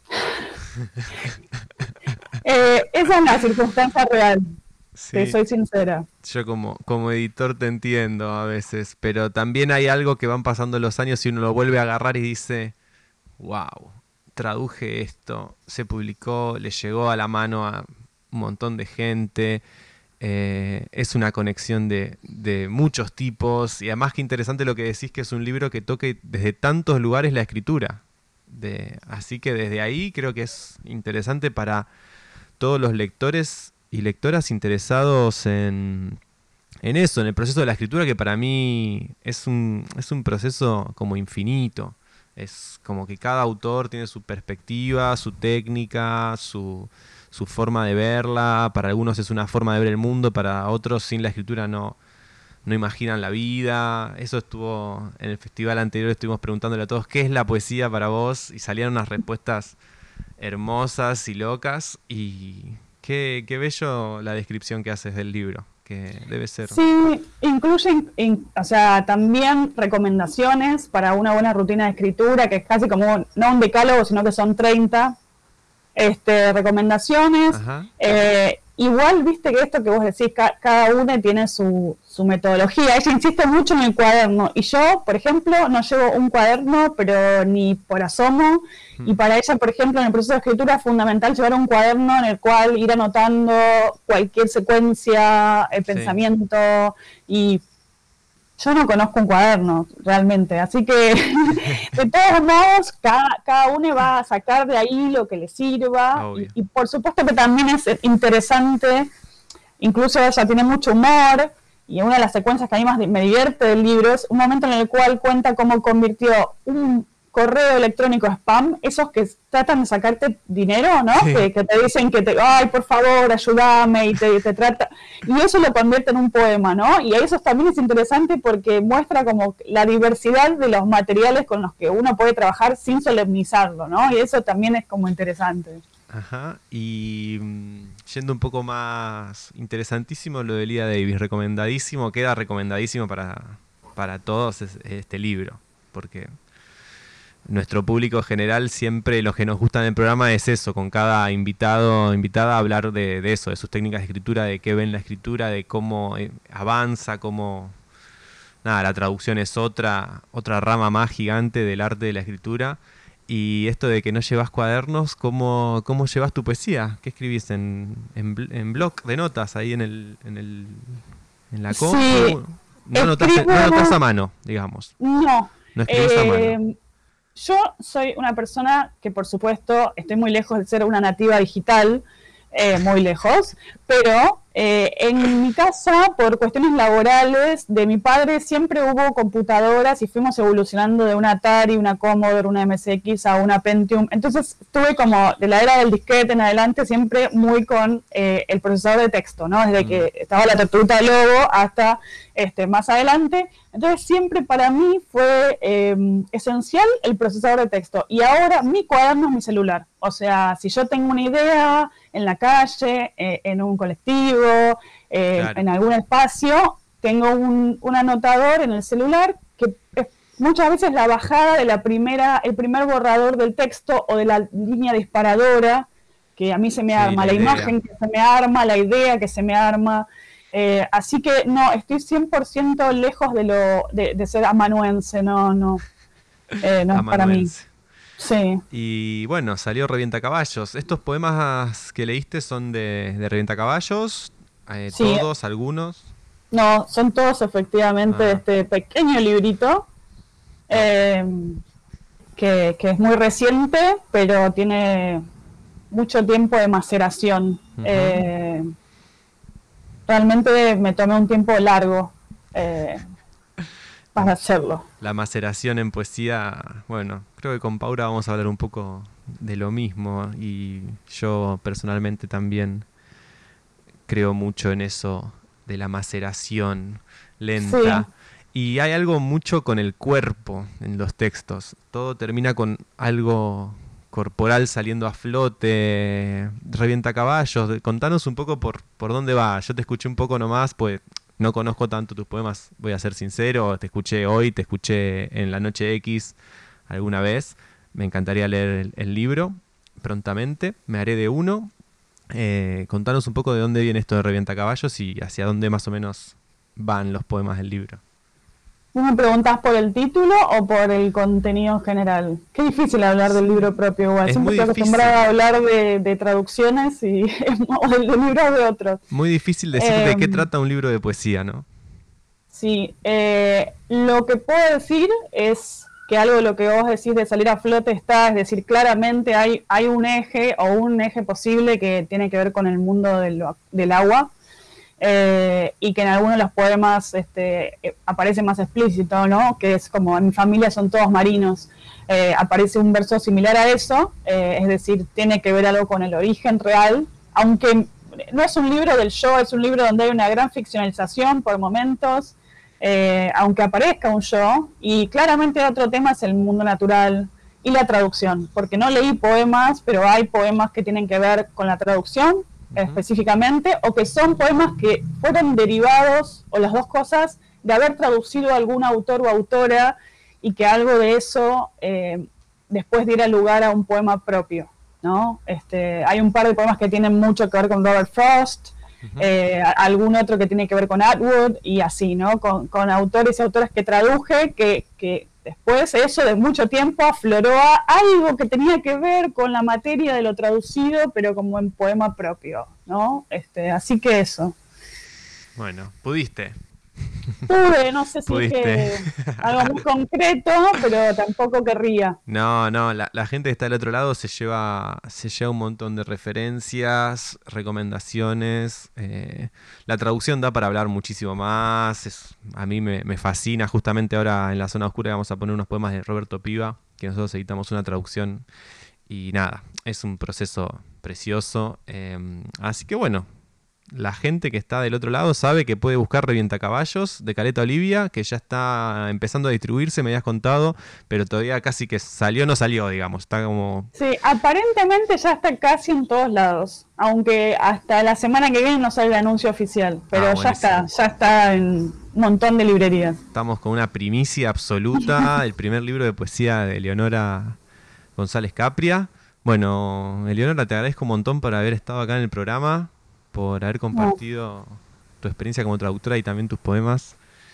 I: eh, esa es la circunstancia real, te
C: Sí.
I: soy sincera.
C: Yo como, como editor te entiendo a veces, pero también hay algo que van pasando los años y uno lo vuelve a agarrar y dice, wow, traduje esto, se publicó, le llegó a la mano a un montón de gente, eh, es una conexión de, de muchos tipos y además que interesante lo que decís que es un libro que toque desde tantos lugares la escritura. De, así que desde ahí creo que es interesante para todos los lectores y lectoras interesados en, en eso, en el proceso de la escritura, que para mí es un, es un proceso como infinito. Es como que cada autor tiene su perspectiva, su técnica, su, su forma de verla. Para algunos es una forma de ver el mundo, para otros sin la escritura no, no imaginan la vida. Eso estuvo en el festival anterior, estuvimos preguntándole a todos qué es la poesía para vos y salían unas respuestas hermosas y locas. Y qué, qué bello la descripción que haces del libro, que debe ser.
I: Sí, incluye, in, o sea, también recomendaciones para una buena rutina de escritura, que es casi como, un, no un decálogo, sino que son treinta este, recomendaciones. Eh, igual, viste que esto que vos decís, ca, cada uno tiene su, su metodología. Ella insiste mucho en el cuaderno, y yo, por ejemplo, no llevo un cuaderno, pero ni por asomo. Y para ella, por ejemplo, en el proceso de escritura es fundamental llevar un cuaderno en el cual ir anotando cualquier secuencia, el sí. pensamiento, y yo no conozco un cuaderno realmente, así que de todos modos cada, cada uno va a sacar de ahí lo que le sirva, y, y por supuesto que también es interesante, incluso ella tiene mucho humor, y una de las secuencias que a mí más me divierte del libro es un momento en el cual cuenta cómo convirtió un correo electrónico spam, esos que tratan de sacarte dinero, ¿no? Sí. Que, que te dicen que te, ay, por favor, ayúdame, y te, te trata, y eso lo convierte en un poema, ¿no? Y eso también es interesante porque muestra como la diversidad de los materiales con los que uno puede trabajar sin solemnizarlo, ¿no? Y eso también es como interesante.
C: Ajá, y mmm, yendo un poco más interesantísimo lo de Lida Davis, recomendadísimo, queda recomendadísimo para, para todos este libro, porque nuestro público general siempre, lo que nos gusta en el programa es eso, con cada invitado, invitada a hablar de, de eso, de sus técnicas de escritura, de qué ven la escritura, de cómo eh, avanza, cómo... Nada, la traducción es otra, otra rama más gigante del arte de la escritura. Y esto de que no llevas cuadernos, ¿cómo, cómo llevas tu poesía? ¿Qué escribís en, en, en blog de notas ahí en el en, el, en la compu?
I: Sí,
C: no, anotás, no anotás a mano, digamos.
I: No.
C: No escribís eh... a mano.
I: Yo soy una persona que, por supuesto, estoy muy lejos de ser una nativa digital, eh, muy lejos, pero eh, en mi casa, por cuestiones laborales de mi padre, siempre hubo computadoras y fuimos evolucionando de una Atari, una Commodore, una M S X a una Pentium. Entonces estuve como de la era del disquete en adelante siempre muy con eh, el procesador de texto, ¿no? Desde mm. que estaba la Tortuguita Lobo hasta este, más adelante. Entonces siempre para mí fue eh, esencial el procesador de texto. Y ahora mi cuaderno es mi celular. O sea, si yo tengo una idea en la calle, eh, en un colectivo, eh, claro. en algún espacio, tengo un, un anotador en el celular que es muchas veces la bajada de la primera, el primer borrador del texto o de la línea disparadora, que a mí se me sí, arma, la, la imagen que se me arma, la idea que se me arma. Eh, así que no, estoy cien por ciento lejos de lo de, de ser amanuense, no, no, eh, no es para mí. Sí.
C: Y bueno, salió Revientacaballos. ¿Estos poemas que leíste son de, de Revientacaballos? Eh, sí. ¿Todos? ¿Algunos?
I: No, son todos efectivamente de ah. este pequeño librito eh, que, que es muy reciente, pero tiene mucho tiempo de maceración. Uh-huh. Eh, realmente me tomé un tiempo largo eh, para hacerlo.
C: La maceración en poesía, bueno, creo que con Paula vamos a hablar un poco de lo mismo, y yo personalmente también creo mucho en eso de la maceración lenta. Sí. Y hay algo mucho con el cuerpo en los textos. Todo termina con algo corporal saliendo a flote. Revientacaballos, contanos un poco por, por dónde va. Yo te escuché un poco nomás, pues no conozco tanto tus poemas, voy a ser sincero. Te escuché hoy, te escuché en La Noche X alguna vez. Me encantaría leer el, el libro prontamente, me haré de uno. Eh, contanos un poco de dónde viene esto de Revientacaballos y hacia dónde más o menos van los poemas del libro.
I: ¿Tú me preguntás por el título o por el contenido general? Qué difícil hablar del libro propio igual. Siempre estoy acostumbrada a hablar de, de traducciones y o de, de libros de otros.
C: Muy difícil decir eh, de qué trata un libro de poesía, ¿no?
I: Sí, eh, lo que puedo decir es que algo de lo que vos decís de salir a flote está, es decir, claramente hay, hay un eje o un eje posible que tiene que ver con el mundo del, del agua. Eh, y que en algunos de los poemas este, eh, aparece más explícito, ¿no? Que es como, en mi familia son todos marinos. Eh, aparece un verso similar a eso, eh, es decir, tiene que ver algo con el origen real, aunque no es un libro del yo, es un libro donde hay una gran ficcionalización por momentos, eh, aunque aparezca un yo, y claramente otro tema es el mundo natural y la traducción, porque no leí poemas, pero hay poemas que tienen que ver con la traducción, uh-huh. específicamente, o que son poemas que fueron derivados, o las dos cosas, de haber traducido a algún autor o autora, y que algo de eso eh, después diera lugar a un poema propio, ¿no? Este, hay un par de poemas que tienen mucho que ver con Robert Frost, uh-huh. eh, algún otro que tiene que ver con Atwood, y así, ¿no? Con, con autores y autoras que traduje, que, que después eso de mucho tiempo afloró a algo que tenía que ver con la materia de lo traducido, pero como en poema propio, ¿no? Este, así que eso.
C: Bueno, pudiste.
I: Pude, no sé si dije algo muy concreto, pero tampoco querría.
C: No, no, la, la gente que está del otro lado se lleva, se lleva un montón de referencias, recomendaciones. Eh, la traducción da para hablar muchísimo más. Es, a mí me, me fascina. Justamente ahora en la zona oscura vamos a poner unos poemas de Roberto Piva, que nosotros editamos una traducción. Y nada, es un proceso precioso. Eh, así que bueno. La gente que está del otro lado sabe que puede buscar Revientacaballos de Caleta Olivia, que ya está empezando a distribuirse, me habías contado, pero todavía casi que salió, no salió, digamos, está como...
I: Sí, aparentemente ya está casi en todos lados, aunque hasta la semana que viene no sale el anuncio oficial, pero ah, ya está, ya está en un montón de librerías.
C: Estamos con una primicia absoluta, el primer libro de poesía de Eleonora González Capria. Bueno, Eleonora, te agradezco un montón por haber estado acá en el programa, por haber compartido no. tu experiencia como traductora y también tus poemas.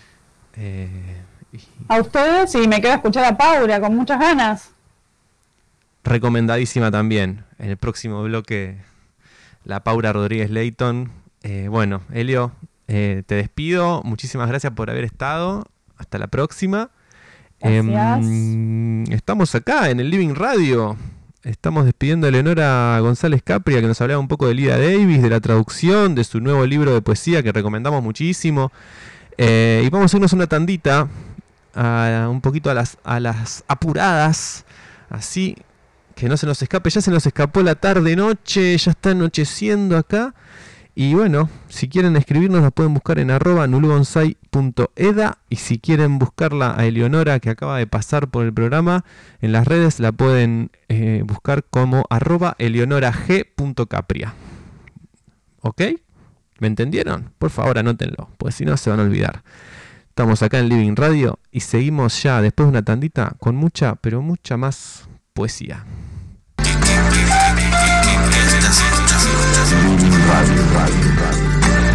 C: Eh, y...
I: A ustedes, y me quedo a escuchar a Paula con muchas ganas.
C: Recomendadísima también. En el próximo bloque, la Paula Rodríguez Leighton. Eh, bueno, Elio, eh, te despido. Muchísimas gracias por haber estado. Hasta la próxima.
I: Gracias.
C: Eh, estamos acá en el Living Radio. Estamos despidiendo a Eleonora González Capria, que nos hablaba un poco de Lida Davis, de la traducción, de su nuevo libro de poesía que recomendamos muchísimo. Eh, y vamos a irnos una tandita, a, un poquito a las, a las apuradas, así que no se nos escape. Ya se nos escapó la tarde-noche, ya está anocheciendo acá. Y bueno, si quieren escribirnos, nos pueden buscar en arroba nulubonsai punto eda. Y si quieren buscarla a Eleonora, que acaba de pasar por el programa, en las redes la pueden eh, buscar como arroba eleonorag.capria. ¿Ok? ¿Me entendieron? Por favor, anótenlo, pues si no se van a olvidar. Estamos acá en Living Radio y seguimos ya, después de una tandita, con mucha, pero mucha más poesía.
E: Radio, radio, radio.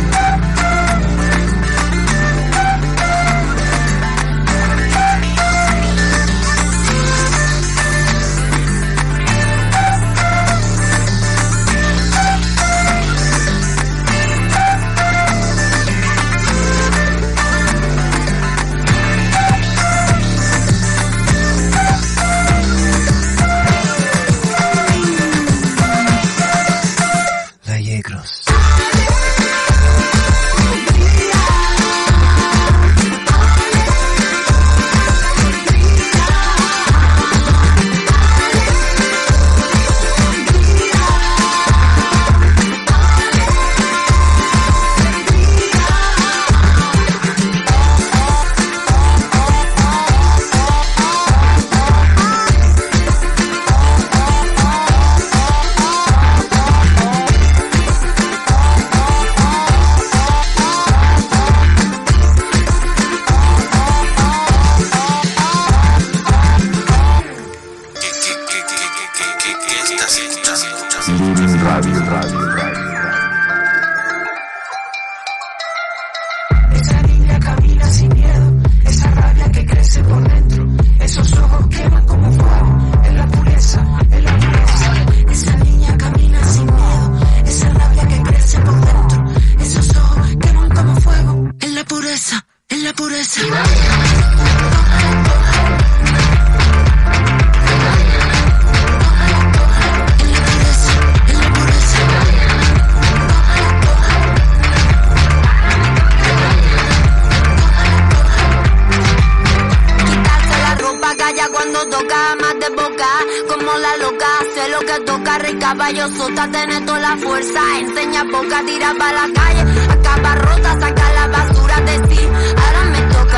F: Sota, tener toda la fuerza, enseña poca, tira pa' la calle, acaba rota, saca la basura de sí. Ahora me toca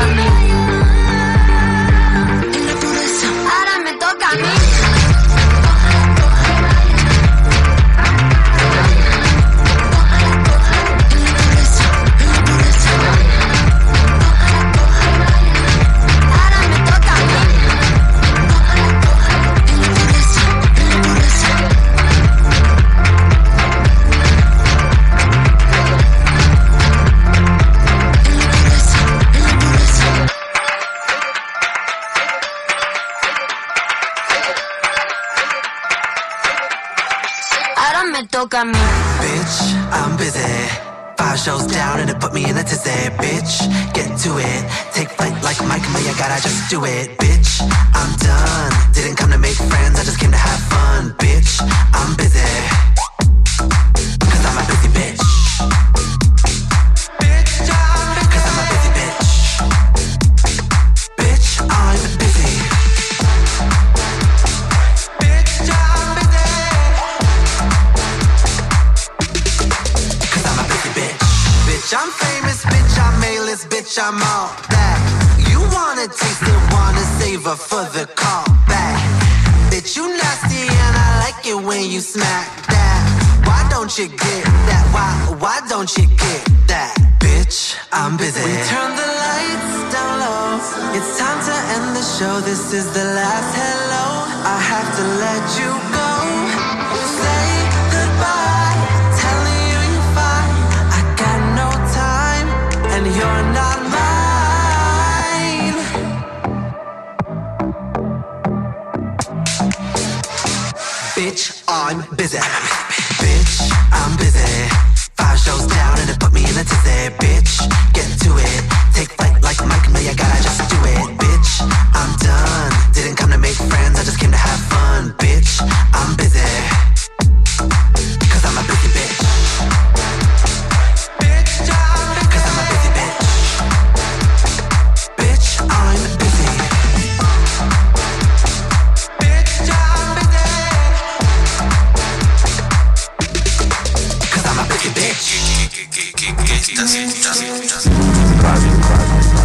F: a mí. Toca a mí.
K: Bitch, I'm busy. Five shows down and it put me in a tizzy. Bitch, get to it. Take flight like Mike May, I gotta just do it. Bitch, I'm done. Didn't come to make friends, I just came to have fun. Bitch, I'm busy. Cause I'm a busy bitch. Bitch, I'm busy. Cause I'm a busy bitch. Bitch, I'm busy. Bitch, I'm busy. Bitch, I'm famous, bitch, I'm A-list, bitch, I'm all that. You wanna taste it, wanna savor for the callback. Bitch, you nasty and I like it when you smack that. Why don't you get that? Why, why don't you get that? Bitch, I'm busy. We turn the lights down low. It's time to end the show. This is the last hello. I have to let you go. Say goodbye. Telling you you're fine. I got no time, and you're not mine. Bitch, I'm busy. Bitch, I'm busy. Five shows down and it put me in a tizzy. Bitch, get to it. Take flight like Mike May, I gotta just do it. Bitch, I'm done. Didn't come to make friends, I just came to have fun. Bitch, I'm busy. Cause I'm a busy bitch. Bitch, I'm busy. Cause I'm a busy bitch. Bitch, I'm busy. Bitch, I'm busy. Cause I'm a busy bitch.
J: ¿Qué estás escuchando?
E: Radio, radio.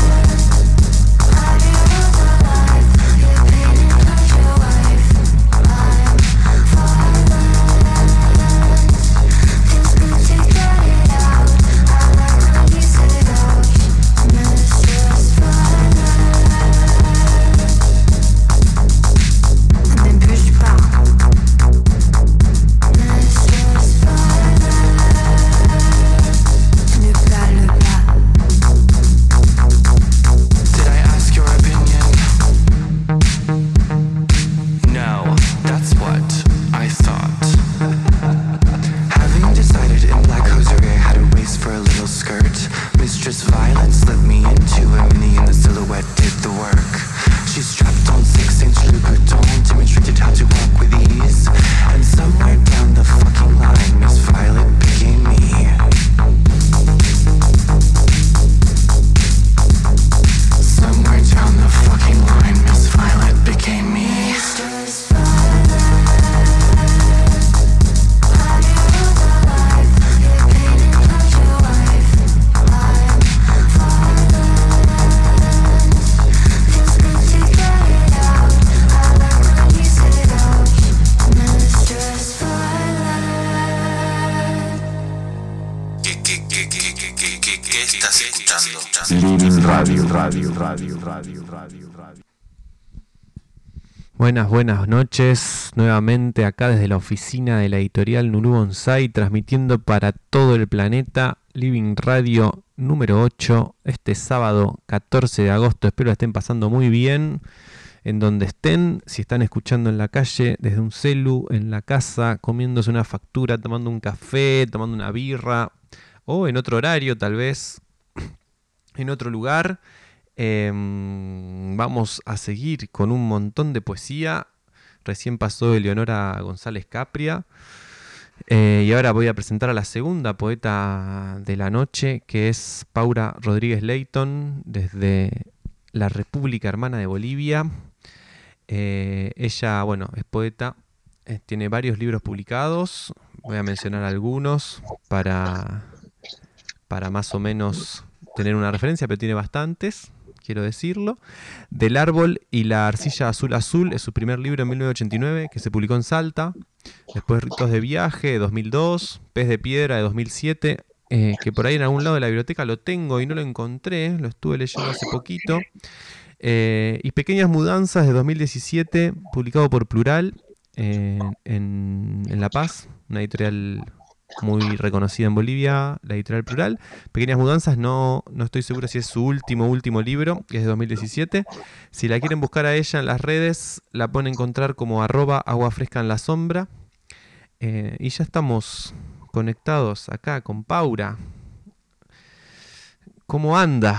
E: Radio, radio, radio, radio, radio, radio.
C: Buenas, buenas noches. Nuevamente acá desde la oficina de la editorial Nulú Bonsai, transmitiendo para todo el planeta Living Radio número ocho, este sábado catorce de agosto. Espero que estén pasando muy bien en donde estén. Si están escuchando en la calle, desde un celu, en la casa, comiéndose una factura, tomando un café, tomando una birra, o en otro horario tal vez, en otro lugar. Eh, vamos a seguir con un montón de poesía. Recién pasó Eleonora González Capria. Eh, y ahora voy a presentar a la segunda poeta de la noche, que es Paula Rodríguez Leighton, desde la República Hermana de Bolivia. Eh, ella, bueno, es poeta, eh, tiene varios libros publicados. Voy a mencionar algunos para, para más o menos tener una referencia, pero tiene bastantes. quiero decirlo. Del árbol y la arcilla azul azul es su primer libro en mil novecientos ochenta y nueve, que se publicó en Salta. Después Ritos de viaje de dos mil dos, Pez de piedra de dos mil siete, eh, que por ahí en algún lado de la biblioteca lo tengo y no lo encontré, lo estuve leyendo hace poquito. Eh, y Pequeñas mudanzas de dos mil diecisiete, publicado por Plural eh, en, en La Paz, una editorial muy reconocida en Bolivia, la editorial Plural. Pequeñas mudanzas, no, no estoy seguro si es su último, último libro, que es de dos mil diecisiete. Si la quieren buscar a ella en las redes, la pueden encontrar como arroba agua fresca en la sombra. Eh, y ya estamos conectados acá con Paura. ¿Cómo anda?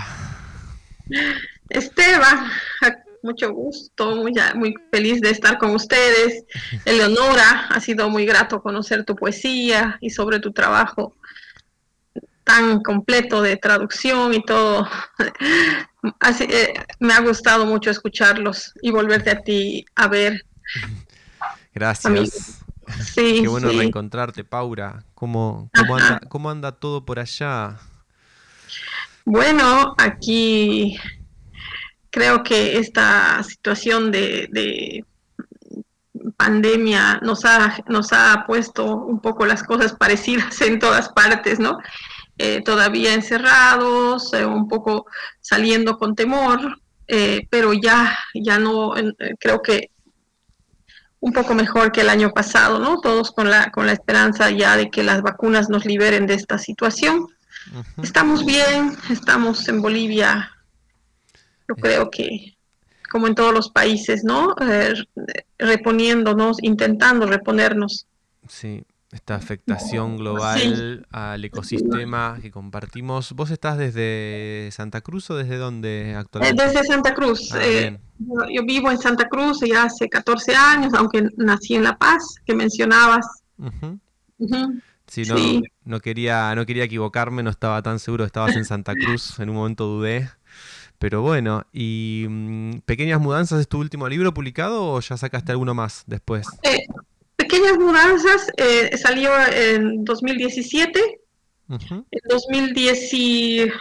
L: Esteban, mucho gusto, muy, muy feliz de estar con ustedes. Eleonora, ha sido muy grato conocer tu poesía y sobre tu trabajo tan completo de traducción y todo. Así, eh, me ha gustado mucho escucharlos y volverte a ti a ver.
C: Gracias.
L: Amigo. Sí,
C: qué bueno
L: sí.
C: reencontrarte, Paura. ¿Cómo, cómo, anda, ¿Cómo anda todo por allá?
L: Bueno, aquí creo que esta situación de, de pandemia nos ha, nos ha puesto un poco las cosas parecidas en todas partes, ¿no? Eh, todavía encerrados, eh, un poco saliendo con temor, eh, pero ya, ya no, eh, creo que un poco mejor que el año pasado, ¿no? Todos con la, con la esperanza ya de que las vacunas nos liberen de esta situación. Uh-huh. Estamos bien, estamos en Bolivia, yo creo que como en todos los países, ¿no? Eh, reponiéndonos, intentando reponernos.
C: Sí, esta afectación global sí. al ecosistema que compartimos. ¿Vos estás desde Santa Cruz o desde dónde actualmente?
L: Desde Santa Cruz. Ah, eh, yo, yo vivo en Santa Cruz ya hace catorce años, aunque nací en La Paz, que mencionabas.
C: Uh-huh.
L: Uh-huh.
C: Sí, no, sí. no, quería, no quería equivocarme, no estaba tan seguro que estabas en Santa Cruz, en un momento dudé. Pero bueno, ¿y mmm, Pequeñas mudanzas es tu último libro publicado o ya sacaste alguno más después?
L: Eh, Pequeñas mudanzas eh, salió en dos mil diecisiete, uh-huh. En dos mil dieciocho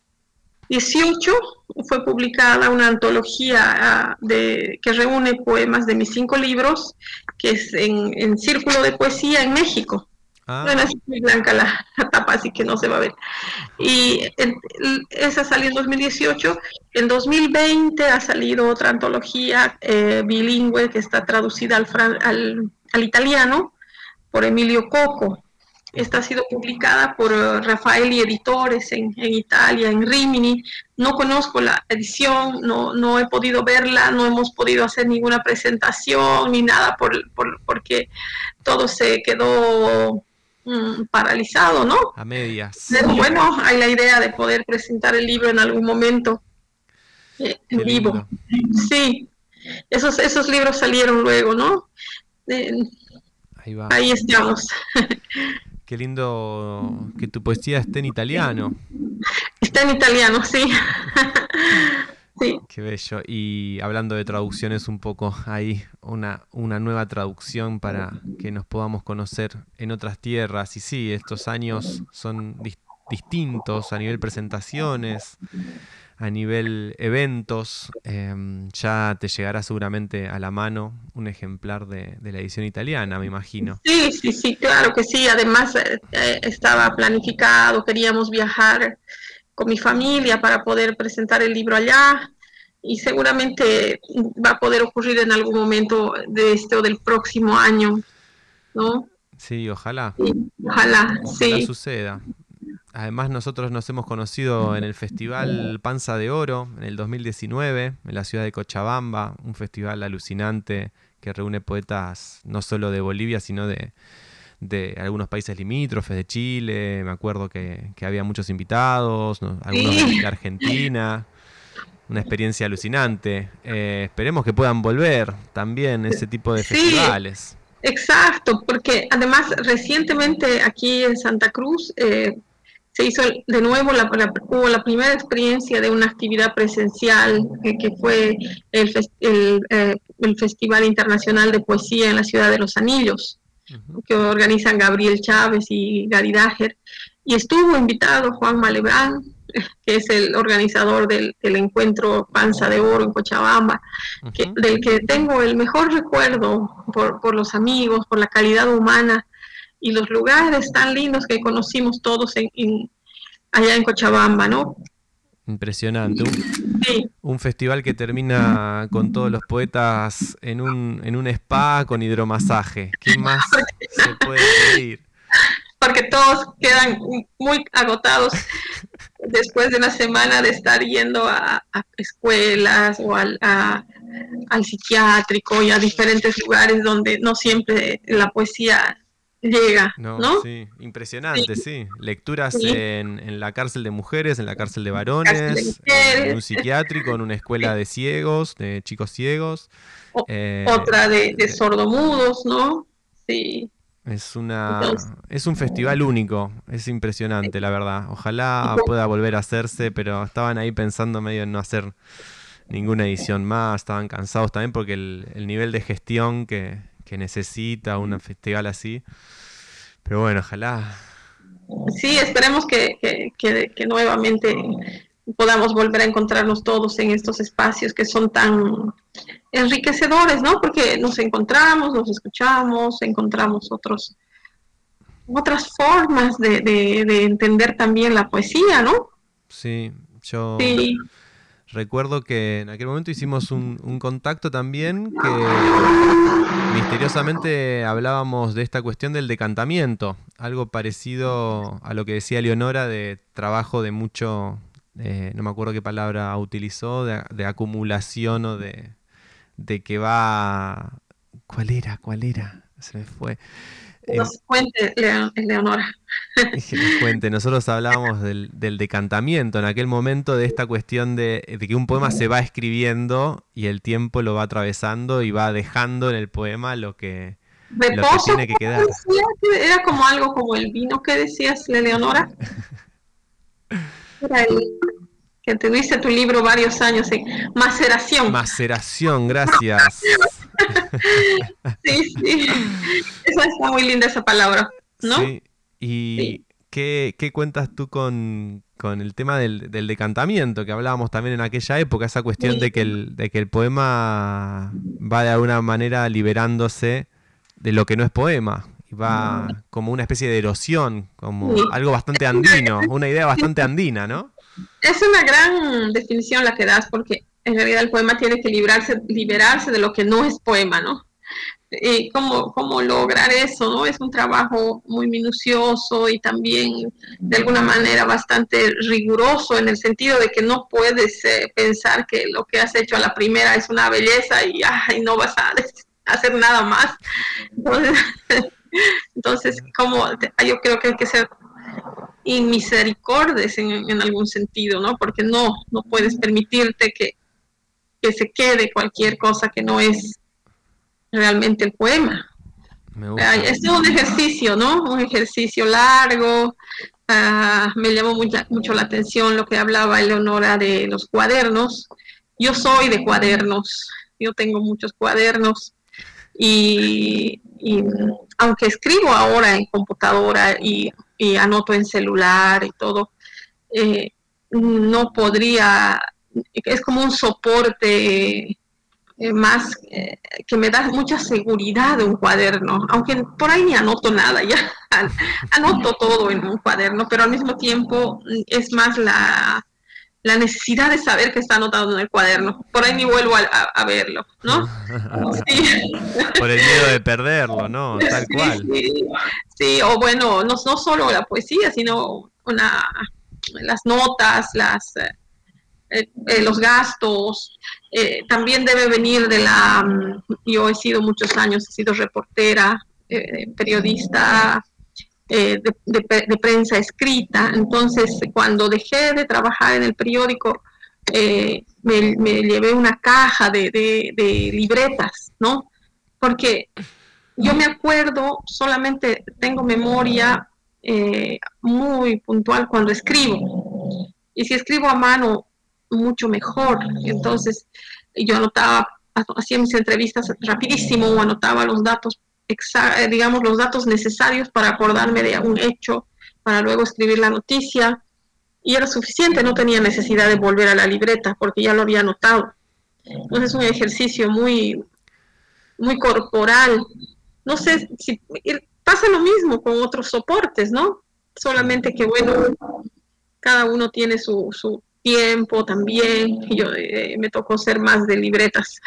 L: fue publicada una antología uh, de, que reúne poemas de mis cinco libros, que es en, en Círculo de Poesía en México. Ah. Bueno, es muy blanca la, la tapa, así que no se va a ver. Y en, esa salió en dos mil dieciocho. En dos mil veinte ha salido otra antología eh, bilingüe que está traducida al, al, al italiano por Emilio Coco. Esta ha sido publicada por uh, Raffaelli Editores en, en Italia, en Rimini. No conozco la edición, no, no he podido verla, no hemos podido hacer ninguna presentación ni nada por, por, porque todo se quedó paralizado, ¿no?
C: A medias.
L: Pero bueno, hay la idea de poder presentar el libro en algún momento eh, en vivo. Sí, esos, esos libros salieron luego, ¿no? Eh,
C: ahí va.
L: Ahí estamos.
C: Qué lindo que tu poesía esté en italiano.
L: Está en italiano, sí. Sí.
C: Qué bello. Y hablando de traducciones un poco, hay una, una nueva traducción para que nos podamos conocer en otras tierras. Y sí, estos años son dis- distintos a nivel presentaciones, a nivel eventos. Eh, ya te llegará seguramente a la mano un ejemplar de, de la edición italiana, me imagino.
L: Sí, sí, sí, claro que sí. Además eh, estaba planificado, queríamos viajar con mi familia para poder presentar el libro allá y seguramente va a poder ocurrir en algún momento de este o del próximo año, ¿no?
C: Sí, ojalá.
L: Sí, ojalá,
C: ojalá
L: sí.
C: suceda. Además nosotros nos hemos conocido en el Festival Panza de Oro en el dos mil diecinueve en la ciudad de Cochabamba, un festival alucinante que reúne poetas no solo de Bolivia sino de de algunos países limítrofes, de Chile, me acuerdo que, que había muchos invitados, ¿no? Algunos sí. de Argentina, una experiencia alucinante. Eh, esperemos que puedan volver también ese tipo de sí, festivales.
L: Exacto, porque además recientemente aquí en Santa Cruz eh, se hizo de nuevo, la, la, hubo la primera experiencia de una actividad presencial eh, que fue el, el, eh, el Festival Internacional de Poesía en la Ciudad de Los Anillos, que organizan Gabriel Chávez y Gary Dager, y estuvo invitado Juan Malebrán, que es el organizador del, del encuentro Panza de Oro en Cochabamba, uh-huh. que, del que tengo el mejor recuerdo por, por los amigos, por la calidad humana y los lugares tan lindos que conocimos todos en, en, allá en Cochabamba, ¿no?
C: Impresionante. Un, sí. un festival que termina con todos los poetas en un, en un spa con hidromasaje. ¿Qué más se puede pedir?
L: Porque todos quedan muy agotados después de una semana de estar yendo a, a escuelas o al, a, al psiquiátrico y a diferentes lugares donde no siempre la poesía llega, ¿no? ¿no?
C: Sí, impresionante, sí. sí. Lecturas sí. En, en la cárcel de mujeres, en la cárcel de varones, cárcel de mujeres. En un psiquiátrico, en una escuela de ciegos, de chicos ciegos.
L: O, eh, otra de, de sordomudos, ¿no? Sí.
C: Es una Entonces, es un festival único, es impresionante, la verdad. Ojalá pueda volver a hacerse, pero estaban ahí pensando medio en no hacer ninguna edición más, estaban cansados también porque el, el nivel de gestión que, que necesita un festival así. Pero bueno, ojalá.
L: Sí, esperemos que, que, que, que nuevamente podamos volver a encontrarnos todos en estos espacios que son tan enriquecedores, ¿no? Porque nos encontramos, nos escuchamos, encontramos otros otras formas de, de, de entender también la poesía, ¿no?
C: Sí, yo
L: sí.
C: recuerdo que en aquel momento hicimos un, un contacto también que misteriosamente hablábamos de esta cuestión del decantamiento, algo parecido a lo que decía Leonora de trabajo de mucho... Eh, no me acuerdo qué palabra utilizó, de, de acumulación o de, de que va... ¿Cuál era? ¿Cuál era? Se me fue.
L: Que nos cuente, Leonora.
C: Que nos cuente. Nosotros hablábamos del, del decantamiento en aquel momento, de esta cuestión de, de que un poema se va escribiendo y el tiempo lo va atravesando y va dejando en el poema lo que,
L: Reposo,
C: lo que tiene que quedar.
L: Era como algo como el vino que decías, Leonora. Era el que tuviste tu libro varios años en maceración.
C: Maceración, gracias.
L: Sí, sí. Esa está muy linda esa palabra, ¿no?
C: Sí. ¿Y sí. ¿qué, qué cuentas tú con, con el tema del, del decantamiento que hablábamos también en aquella época? Esa cuestión sí. de, que el, de que el poema va de alguna manera liberándose de lo que no es poema. Va como una especie de erosión, como sí. algo bastante andino, una idea bastante andina, ¿no?
L: Es una gran definición la que das, porque en realidad el poema tiene que librarse, liberarse de lo que no es poema, ¿no? Y cómo, cómo lograr eso, ¿no? Es un trabajo muy minucioso y también de alguna manera bastante riguroso, en el sentido de que no puedes eh, pensar que lo que has hecho a la primera es una belleza y, ah, y no vas a hacer nada más. Entonces... Entonces, como yo creo que hay que ser inmisericordes en, en algún sentido, ¿no? Porque no, no puedes permitirte que, que se quede cualquier cosa que no es realmente el poema.
C: Me gusta.
L: Es un ejercicio, ¿no? Un ejercicio largo. Uh, me llamó mucho, mucho la atención lo que hablaba Eleonora de los cuadernos. Yo soy de cuadernos, yo tengo muchos cuadernos y... Y aunque escribo ahora en computadora y, y anoto en celular y todo, eh, no podría, es como un soporte eh, más eh, que me da mucha seguridad de un cuaderno, aunque por ahí ni anoto nada, ya anoto todo en un cuaderno, pero al mismo tiempo es más la... la necesidad de saber que está anotado en el cuaderno. Por ahí ni vuelvo a, a, a verlo, ¿no?
C: Sí. Por el miedo de perderlo, ¿no? Tal
L: sí,
C: cual.
L: Sí, sí, o bueno, no, no solo la poesía, sino una, las notas, las, eh, eh, los gastos. Eh, también debe venir de la... Yo he sido muchos años, he sido reportera, eh, periodista, Eh, de, de, de prensa escrita. Entonces, cuando dejé de trabajar en el periódico, eh, me, me llevé una caja de, de, de libretas, ¿no? Porque yo me acuerdo, solamente tengo memoria eh, muy puntual cuando escribo. Y si escribo a mano, mucho mejor. Entonces, yo anotaba, hacía mis entrevistas rapidísimo, o anotaba los datos Exa, digamos, los datos necesarios para acordarme de un hecho, para luego escribir la noticia. y era suficiente, no tenía necesidad de volver a la libreta porque ya lo había anotado. Entonces es un ejercicio muy, muy corporal. No sé si pasa lo mismo con otros soportes, ¿no? Solamente que, bueno, cada uno tiene su, su tiempo también. Yo eh, me tocó ser más de libretas.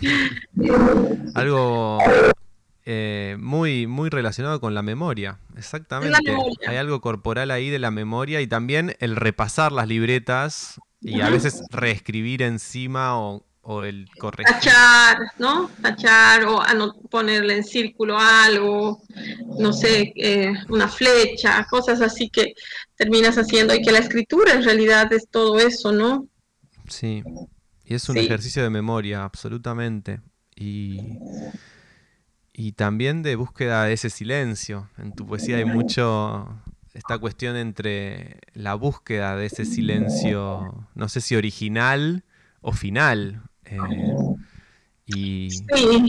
C: Algo eh, muy, muy relacionado con la memoria, exactamente.
L: La memoria.
C: Hay algo corporal ahí de la memoria y también el repasar las libretas y a veces reescribir encima o, o el corregir.
L: Tachar, ¿no? Tachar o ano- ponerle en círculo algo, no sé, eh, una flecha, cosas así que terminas haciendo, y que la escritura en realidad es todo eso, ¿no?
C: Sí, y es un
L: Sí.
C: ejercicio de memoria, absolutamente. Y, y también de búsqueda de ese silencio. En tu poesía hay mucho esta cuestión entre la búsqueda de ese silencio, no sé si original o final. Eh, y
L: Sí.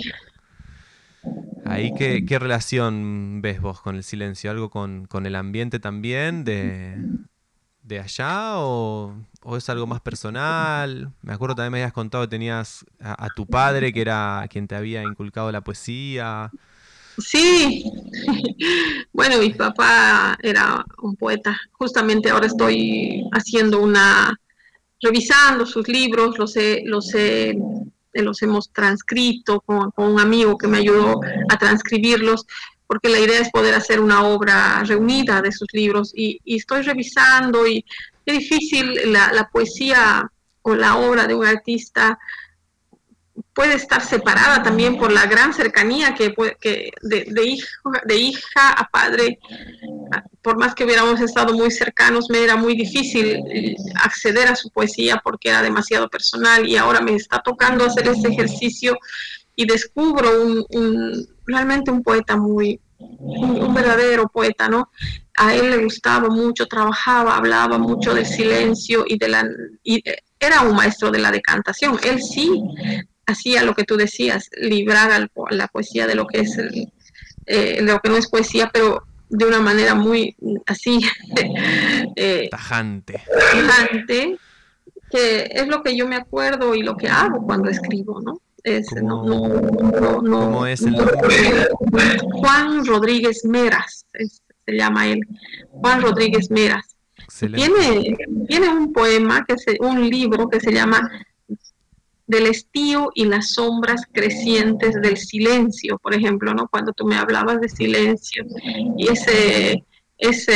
C: ahí, ¿qué, qué relación ves vos con el silencio? ¿Algo con, con el ambiente también de, de allá o, o es algo más personal? Me acuerdo también me habías contado que tenías a, a tu padre que era quien te había inculcado la poesía.
L: Sí, bueno, mi papá era un poeta. Justamente ahora estoy haciendo una, revisando sus libros, los he, los he, eh, los hemos transcrito con, con un amigo que me ayudó a transcribirlos, porque la idea es poder hacer una obra reunida de sus libros, y, y estoy revisando, y es difícil, la, la poesía o la obra de un artista puede estar separada también por la gran cercanía que, puede, que de, de, hijo, de hija a padre. Por más que hubiéramos estado muy cercanos, me era muy difícil acceder a su poesía porque era demasiado personal, y ahora me está tocando hacer ese ejercicio y descubro un, un, realmente un poeta muy, un, un verdadero poeta, ¿no? A él le gustaba mucho, trabajaba, hablaba mucho del silencio y de la... Y era un maestro de la decantación. Él sí hacía lo que tú decías, librar al, la poesía de lo que es el, eh, de lo que no es poesía, pero de una manera muy así eh,
C: tajante.
L: tajante, que es lo que yo me acuerdo y lo que hago cuando escribo, ¿no? Es,
C: ¿Cómo,
L: no, no, no, no,
C: ¿Cómo es el nombre?
L: Juan Rodríguez Meras, es, se llama él, Juan Rodríguez Meras. Tiene, tiene un poema, que se, un libro que se llama Del estío y las sombras crecientes del silencio, por ejemplo, ¿no? Cuando tú me hablabas de silencio, y ese, ese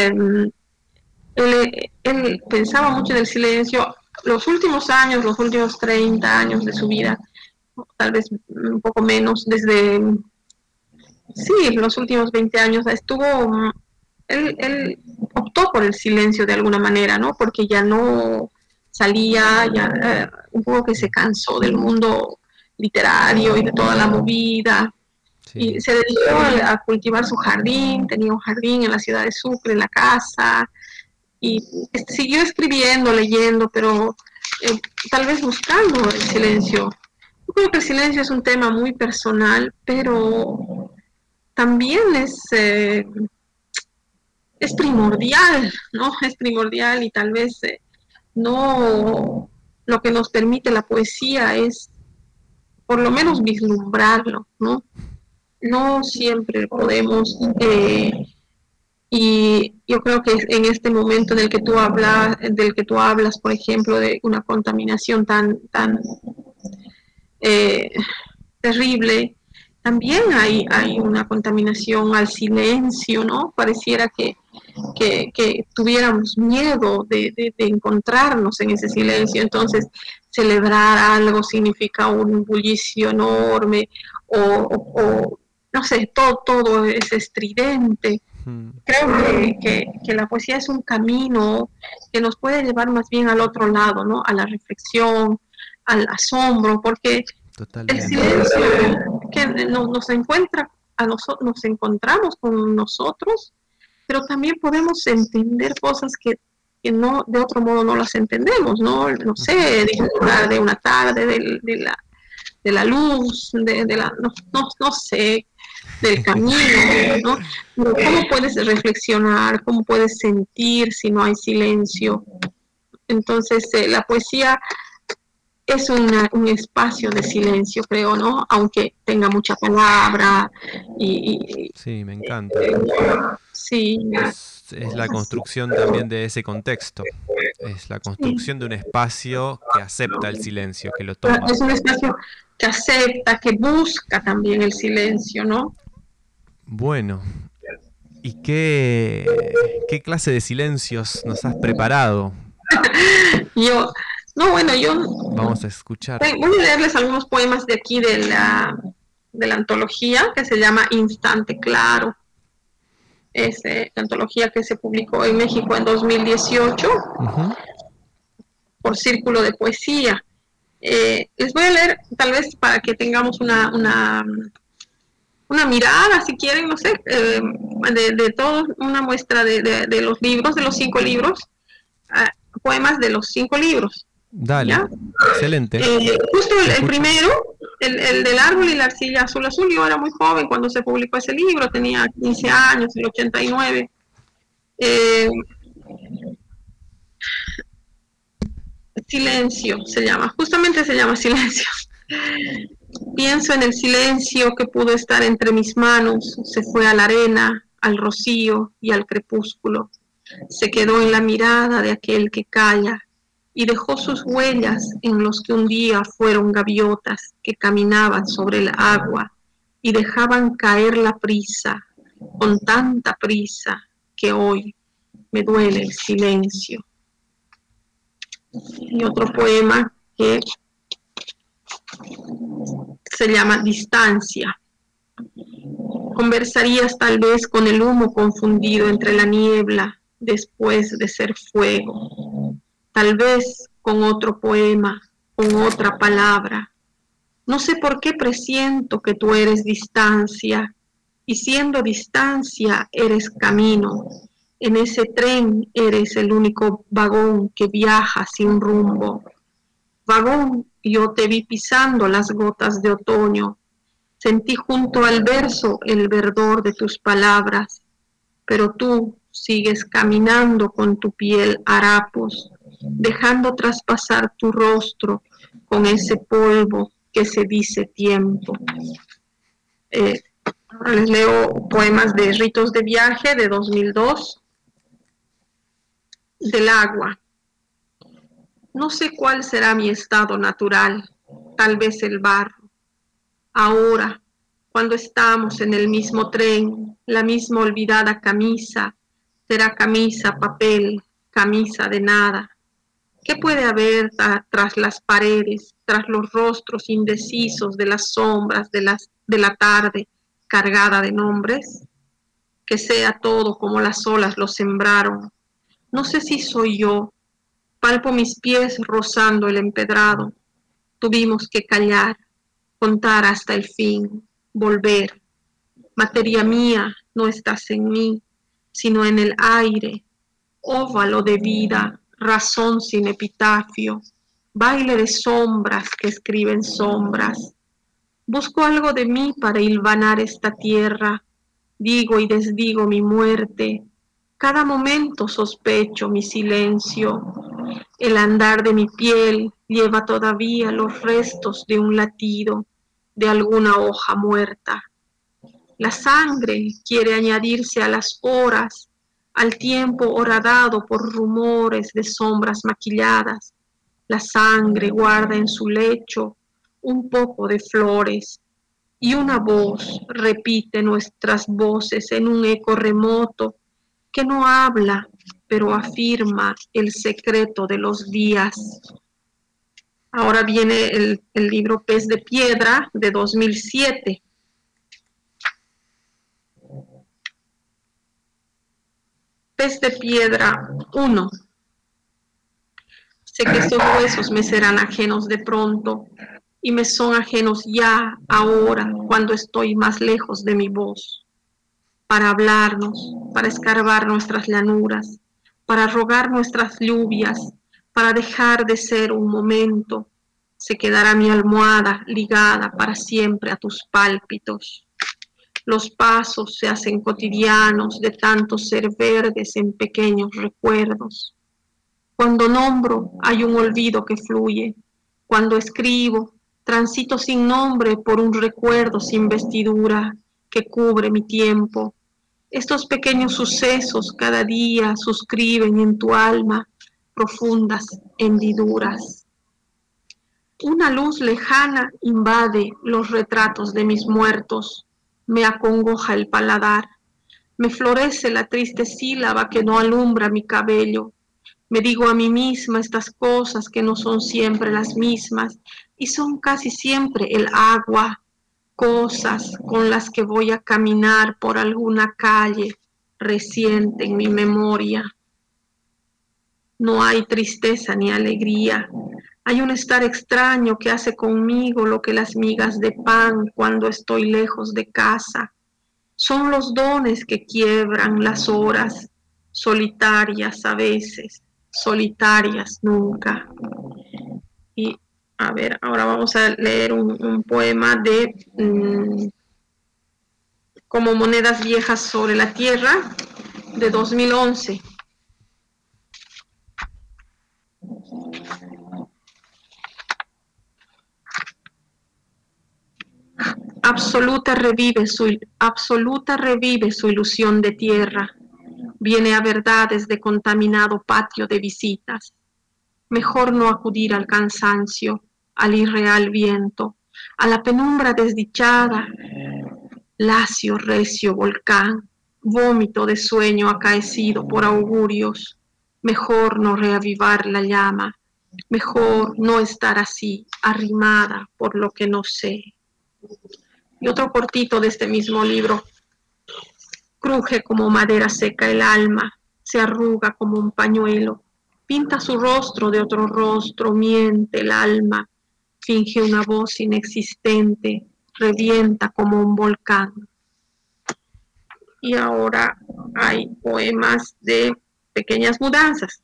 L: él, él pensaba mucho en el silencio. Los últimos años, los últimos treinta años de su vida, tal vez un poco menos, desde, sí, los últimos veinte años, estuvo, él, él optó por el silencio de alguna manera, ¿no? Porque ya no salía, ya eh, un poco que se cansó del mundo literario y de toda la movida, sí. Y se dedicó a, a cultivar su jardín. Tenía un jardín en la ciudad de Sucre, en la casa, y siguió escribiendo, leyendo, pero eh, tal vez buscando el silencio. Yo creo que el silencio es un tema muy personal, pero también es, eh, es primordial, ¿no? Es primordial, y tal vez eh, no, lo que nos permite la poesía es por lo menos vislumbrarlo, ¿no? No siempre podemos, eh, y yo creo que en este momento en el que tú hablas, del que tú hablas, por ejemplo, de una contaminación tan, tan eh, terrible, también hay, hay una contaminación al silencio, ¿no? Pareciera que, que, que tuviéramos miedo de, de, de encontrarnos en ese silencio. Entonces, celebrar algo significa un bullicio enorme, o, o, o no sé, todo, todo es estridente. Hmm. Creo que, que, que la poesía es un camino que nos puede llevar más bien al otro lado, ¿no? A la reflexión, al asombro, porque totalmente. El silencio que nos, nos encuentra, a nosotros nos encontramos con nosotros, pero también podemos entender cosas que, que no, de otro modo no las entendemos, ¿no? No sé, disfrutar de una tarde, de, de, la, de la luz, de, de la, no, no, no sé, del camino, ¿no? ¿Cómo puedes reflexionar? ¿Cómo puedes sentir si no hay silencio? Entonces, eh, la poesía es una, un espacio de silencio, creo, ¿no? Aunque tenga mucha palabra y... y
C: sí, me encanta.
L: Eh, sí.
C: Es, es la construcción también de ese contexto. Es la construcción de un espacio que acepta el silencio, que lo toma.
L: Es un espacio que acepta, que busca también el silencio, ¿no?
C: Bueno, ¿y qué, qué clase de silencios nos has preparado?
L: Yo, no, bueno, yo...
C: Vamos a escuchar.
L: Voy a leerles algunos poemas de aquí de la, de la antología, que se llama Instante Claro. Es eh, la antología que se publicó en México en dos mil dieciocho uh-huh. por Círculo de Poesía. Eh, les voy a leer, tal vez para que tengamos una... una una mirada, si quieren, no sé, eh, de, de todos, una muestra de, de, de los libros, de los cinco libros, uh, poemas de los cinco libros.
C: Dale, ¿ya? Excelente.
L: Eh, justo el, el primero, el, el del árbol y la arcilla azul azul, yo era muy joven cuando se publicó ese libro, tenía quince años, el ochenta y nueve. Eh, silencio se llama, justamente se llama Silencio. Pienso en el silencio que pudo estar entre mis manos, se fue a la arena, al rocío y al crepúsculo. Se quedó en la mirada de aquel que calla y dejó sus huellas en los que un día fueron gaviotas que caminaban sobre el agua y dejaban caer la prisa, con tanta prisa que hoy me duele el silencio. Y otro poema que se llama Distancia. Conversarías tal vez con el humo confundido entre la niebla después de ser fuego. Tal vez con otro poema, con otra palabra. No sé por qué presiento que tú eres distancia, y siendo distancia eres camino. En ese tren eres el único vagón que viaja sin rumbo. Vagón, yo te vi pisando las gotas de otoño. Sentí junto al verso el verdor de tus palabras, pero tú sigues caminando con tu piel harapos, dejando traspasar tu rostro con ese polvo que se dice tiempo. Eh, ahora les leo poemas de Ritos de Viaje de dos mil dos. Del agua. No sé cuál será mi estado natural, tal vez el barro. Ahora, cuando estamos en el mismo tren, la misma olvidada camisa, será camisa, papel, camisa de nada. ¿Qué puede haber tras las paredes, tras los rostros indecisos de las sombras de, las, de la tarde cargada de nombres? Que sea todo como las olas lo sembraron. No sé si soy yo. Palpo mis pies rozando el empedrado. Tuvimos que callar, contar hasta el fin, volver. Materia mía, no estás en mí, sino en el aire. Óvalo de vida, razón sin epitafio, baile de sombras que escriben sombras. Busco algo de mí para hilvanar esta tierra. Digo y desdigo mi muerte. Cada momento sospecho mi silencio. El andar de mi piel lleva todavía los restos de un latido, de alguna hoja muerta. La sangre quiere añadirse a las horas, al tiempo horadado por rumores de sombras maquilladas. La sangre guarda en su lecho un poco de flores, y una voz repite nuestras voces en un eco remoto que no habla, pero afirma el secreto de los días. Ahora viene el, el libro Pez de Piedra de dos mil siete. Pez de Piedra uno. Sé que estos huesos me serán ajenos de pronto, y me son ajenos ya, ahora, cuando estoy más lejos de mi voz. Para hablarnos, para escarbar nuestras llanuras, para rogar nuestras lluvias, para dejar de ser un momento, se quedará mi almohada ligada para siempre a tus pálpitos. Los pasos se hacen cotidianos de tanto ser verdes en pequeños recuerdos. Cuando nombro, hay un olvido que fluye. Cuando escribo, transito sin nombre por un recuerdo sin vestidura que cubre mi tiempo. Estos pequeños sucesos cada día suscriben en tu alma profundas hendiduras. Una luz lejana invade los retratos de mis muertos, me acongoja el paladar, me florece la triste sílaba que no alumbra mi cabello. Me digo a mí misma estas cosas que no son siempre las mismas y son casi siempre el agua, cosas con las que voy a caminar por alguna calle reciente en mi memoria. No hay tristeza ni alegría. Hay un estar extraño que hace conmigo lo que las migas de pan cuando estoy lejos de casa. Son los dones que quiebran las horas, solitarias a veces, solitarias nunca. Y a ver, ahora vamos a leer un, un poema de mmm, Como monedas viejas sobre la tierra, de dos mil once. Absoluta revive su, absoluta revive su ilusión de tierra. Viene a verdades de contaminado patio de visitas. Mejor no acudir al cansancio, al irreal viento, a la penumbra desdichada, lacio, recio volcán, vómito de sueño acaecido por augurios. Mejor no reavivar la llama, mejor no estar así, arrimada por lo que no sé. Y otro cortito de este mismo libro. Cruje como madera seca el alma, se arruga como un pañuelo, pinta su rostro de otro rostro, miente el alma, finge una voz inexistente, revienta como un volcán. Y ahora hay poemas de Pequeñas Mudanzas.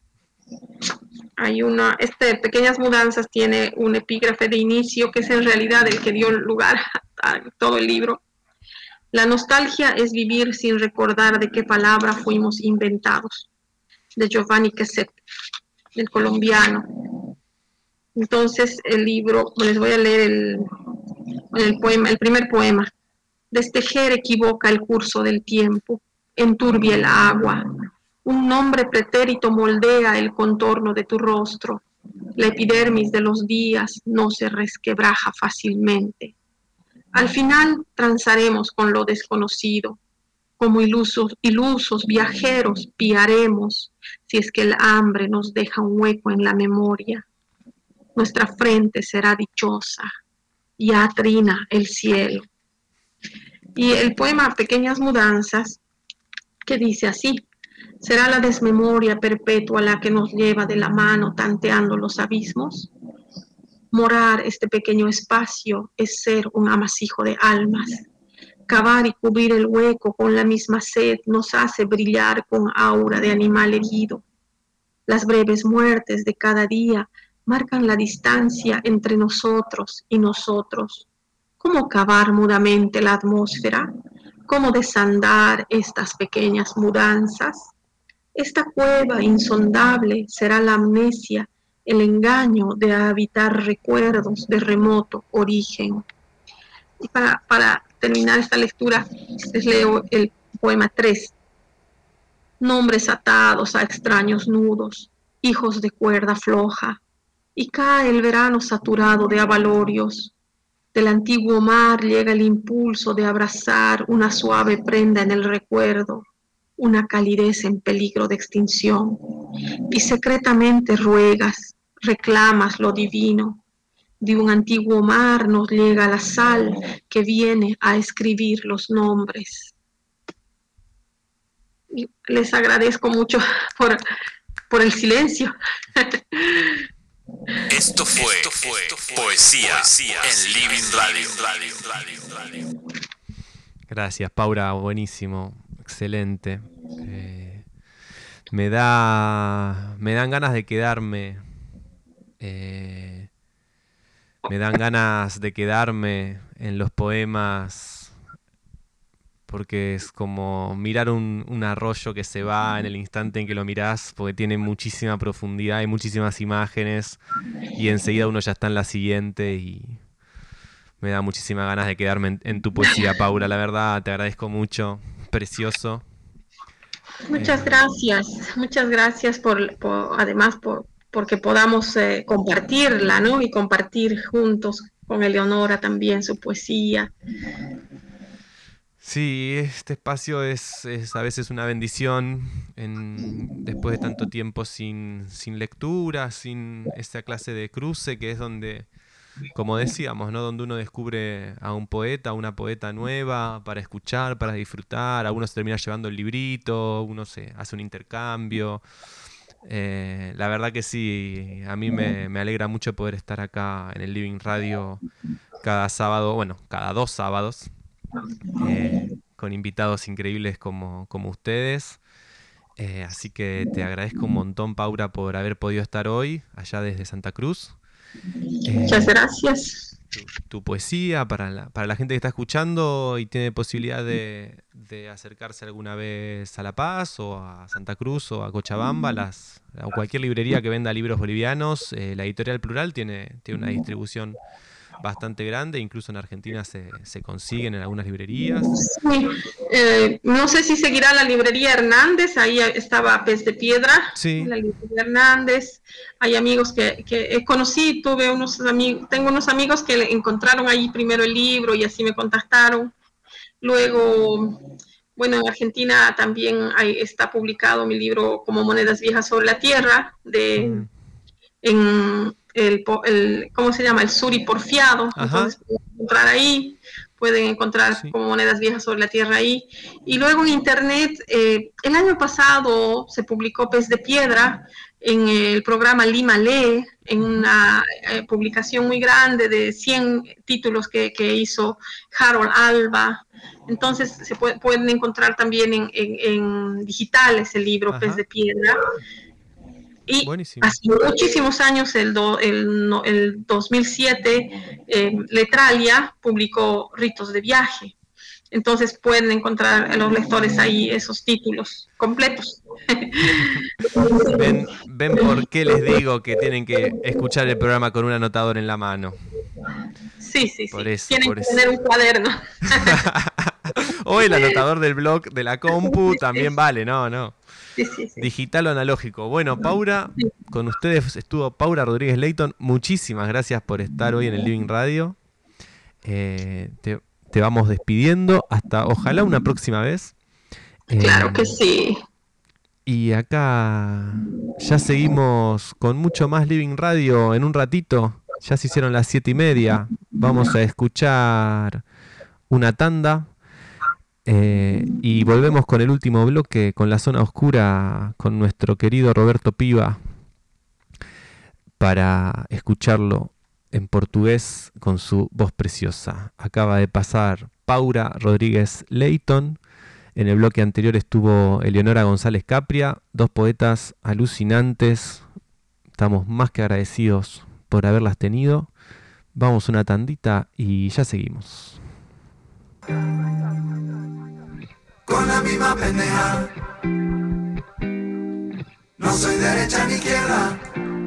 L: Hay una, este Pequeñas Mudanzas tiene un epígrafe de inicio que es en realidad el que dio lugar a todo el libro. La nostalgia es vivir sin recordar de qué palabra fuimos inventados, de Giovanni Queset, el colombiano. Entonces el libro, les voy a leer el, el poema, el primer poema. Destejer equivoca el curso del tiempo, enturbia el agua. Un nombre pretérito moldea el contorno de tu rostro. La epidermis de los días no se resquebraja fácilmente. Al final transaremos con lo desconocido. Como ilusos, ilusos viajeros piaremos si es que el hambre nos deja un hueco en la memoria. Nuestra frente será dichosa, ya trina el cielo. Y el poema Pequeñas Mudanzas, que dice así: ¿será la desmemoria perpetua la que nos lleva de la mano tanteando los abismos? Morar este pequeño espacio es ser un amasijo de almas. Cavar y cubrir el hueco con la misma sed nos hace brillar con aura de animal herido. Las breves muertes de cada día marcan la distancia entre nosotros y nosotros. ¿Cómo cavar mudamente la atmósfera? ¿Cómo desandar estas pequeñas mudanzas? Esta cueva insondable será la amnesia, el engaño de habitar recuerdos de remoto origen. Y para, para terminar esta lectura, les leo el poema tres. Nombres atados a extraños nudos, hijos de cuerda floja, y cae el verano saturado de abalorios. Del antiguo mar llega el impulso de abrazar una suave prenda en el recuerdo, una calidez en peligro de extinción, y secretamente ruegas, reclamas lo divino. De un antiguo mar nos llega la sal que viene a escribir los nombres. Y les agradezco mucho por, por el silencio.
J: Esto fue, Esto fue Poesía, Poesía en Living Radio. Radio, Radio, Radio.
C: Gracias, Paula, buenísimo, excelente. Eh, me da, me dan ganas de quedarme, eh, me dan ganas de quedarme en los poemas porque es como mirar un, un arroyo que se va en el instante en que lo mirás, porque tiene muchísima profundidad y muchísimas imágenes, y enseguida uno ya está en la siguiente, y me da muchísimas ganas de quedarme en, en tu poesía, Paula. La verdad, te agradezco mucho, precioso.
L: Muchas eh, gracias, muchas gracias por, por además por porque podamos eh, compartirla, ¿no? Y compartir juntos con Eleonora también su poesía.
C: Sí, este espacio es, es a veces una bendición en, después de tanto tiempo sin, sin lectura, sin esa clase de cruce que es donde, como decíamos, ¿no? Donde uno descubre a un poeta, a una poeta nueva para escuchar, para disfrutar. Algunos se termina llevando el librito, uno se hace un intercambio. Eh, la verdad que sí, a mí me, me alegra mucho poder estar acá en el Living Radio cada sábado, bueno, cada dos sábados. Eh, con invitados increíbles como, como ustedes, eh, así que te agradezco un montón, Paula, por haber podido estar hoy allá desde Santa Cruz.
L: Eh, Muchas gracias.
C: Tu, tu poesía para la, para la gente que está escuchando y tiene posibilidad de, de acercarse alguna vez a La Paz o a Santa Cruz o a Cochabamba, las, o cualquier librería que venda libros bolivianos. Eh, la Editorial Plural tiene, tiene una distribución bastante grande, incluso en Argentina se, se consiguen en algunas librerías.
L: Sí, eh, no sé si seguirá la librería Hernández, ahí estaba Pez de Piedra,
C: sí.
L: La librería Hernández. Hay amigos que, que conocí, tuve unos amigos, tengo unos amigos que encontraron ahí primero el libro y así me contactaron. Luego, bueno, en Argentina también hay, está publicado mi libro Como Monedas Viejas sobre la Tierra, de mm. en El, el, ¿cómo se llama? El Suri Porfiado. Ajá. Entonces pueden encontrar ahí, pueden encontrar sí. Como Monedas Viejas sobre la Tierra ahí. Y luego en internet, eh, el año pasado se publicó Pez de Piedra en el programa Lima Lee, en una eh, publicación muy grande de cien títulos que, que hizo Harold Alba. Entonces se puede, pueden encontrar también en, en, en digital ese libro, Ajá. Pez de Piedra. Y buenísimo. Hace muchísimos años, el, do, el, no, el dos mil siete, eh, Letralia publicó Ritos de Viaje. Entonces pueden encontrar a los lectores ahí esos títulos completos.
C: ¿Ven, ven por qué les digo que tienen que escuchar el programa con un anotador en la mano?
L: Sí, sí,
C: por
L: sí.
C: Eso,
L: tienen
C: por
L: que
C: eso.
L: tener un cuaderno.
C: O el anotador del blog de la compu también vale, no, no.
L: Sí, sí, sí.
C: Digital o analógico. Bueno, Paula, sí. Con ustedes estuvo Paula Rodríguez Leighton. Muchísimas gracias por estar hoy en el Living Radio. Eh, te, te vamos despidiendo. Hasta ojalá una próxima vez.
L: Claro
C: eh,
L: que sí.
C: Y acá ya seguimos con mucho más Living Radio en un ratito. Ya se hicieron las siete y media. Vamos a escuchar una tanda. Eh, y volvemos con el último bloque, con la zona oscura, con nuestro querido Roberto Piva, para escucharlo en portugués con su voz preciosa. Acaba de pasar Paula Rodríguez Leighton. En el bloque anterior estuvo Eleonora González Capria, dos poetas alucinantes. Estamos más que agradecidos por haberlas tenido. Vamos una tandita y ya seguimos.
K: Con la misma pendeja, no soy derecha ni izquierda.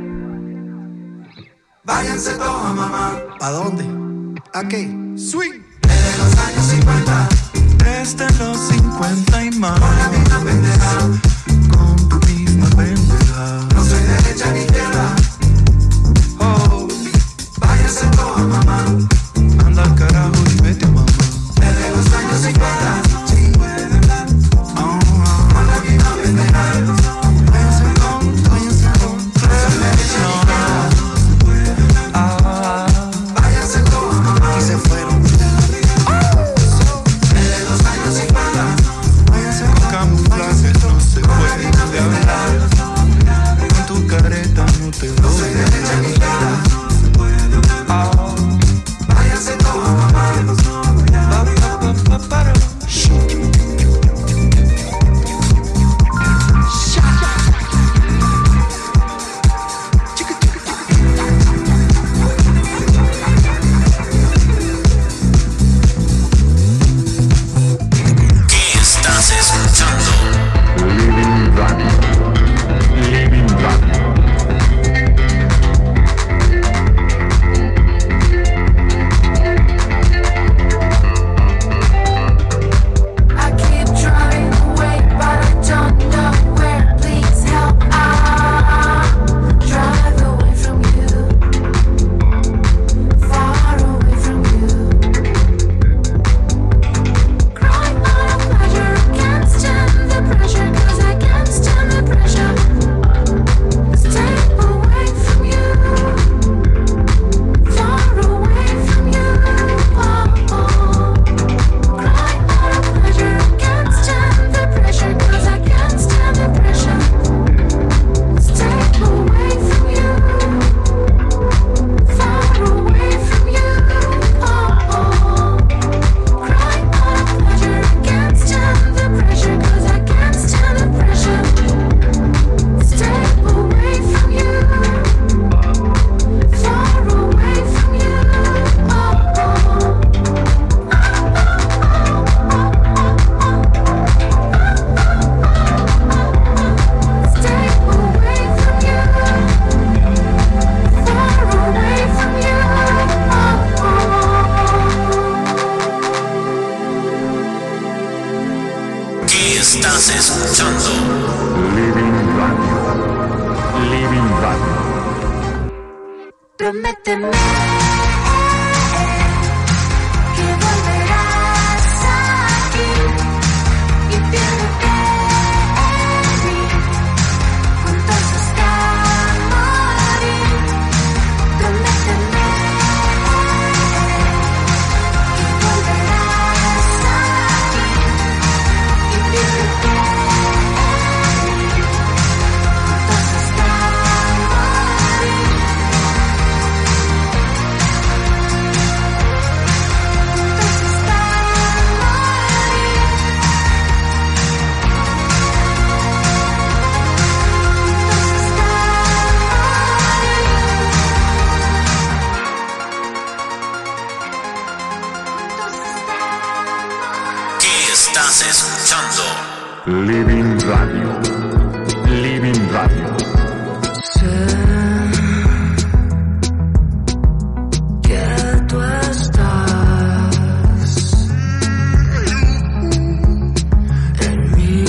K: Váyanse todos a mamá.
M: ¿A dónde? ¿A qué?
K: Swing. Desde los años cincuenta,
M: desde los cincuenta y más.
K: Con la misma pendeja,
M: con tu misma pendeja.
K: No soy derecha ni izquierda. Oh, váyanse todos a mamá.
M: Anda al carajo y vete a mamá.
K: Desde los años cincuenta.
M: Camuflaje no se puede hablar.
J: ¿Qué estás escuchando?
E: Living Radio. Living Radio.
F: Prométeme que volverás aquí y piérdete en mí, juntos hasta morir. Prométeme que volverás aquí y piérdete en mí, juntos hasta morir.
J: ¿Qué estás escuchando?
E: Living Radio. Living Radio.
F: Que tú estás en mi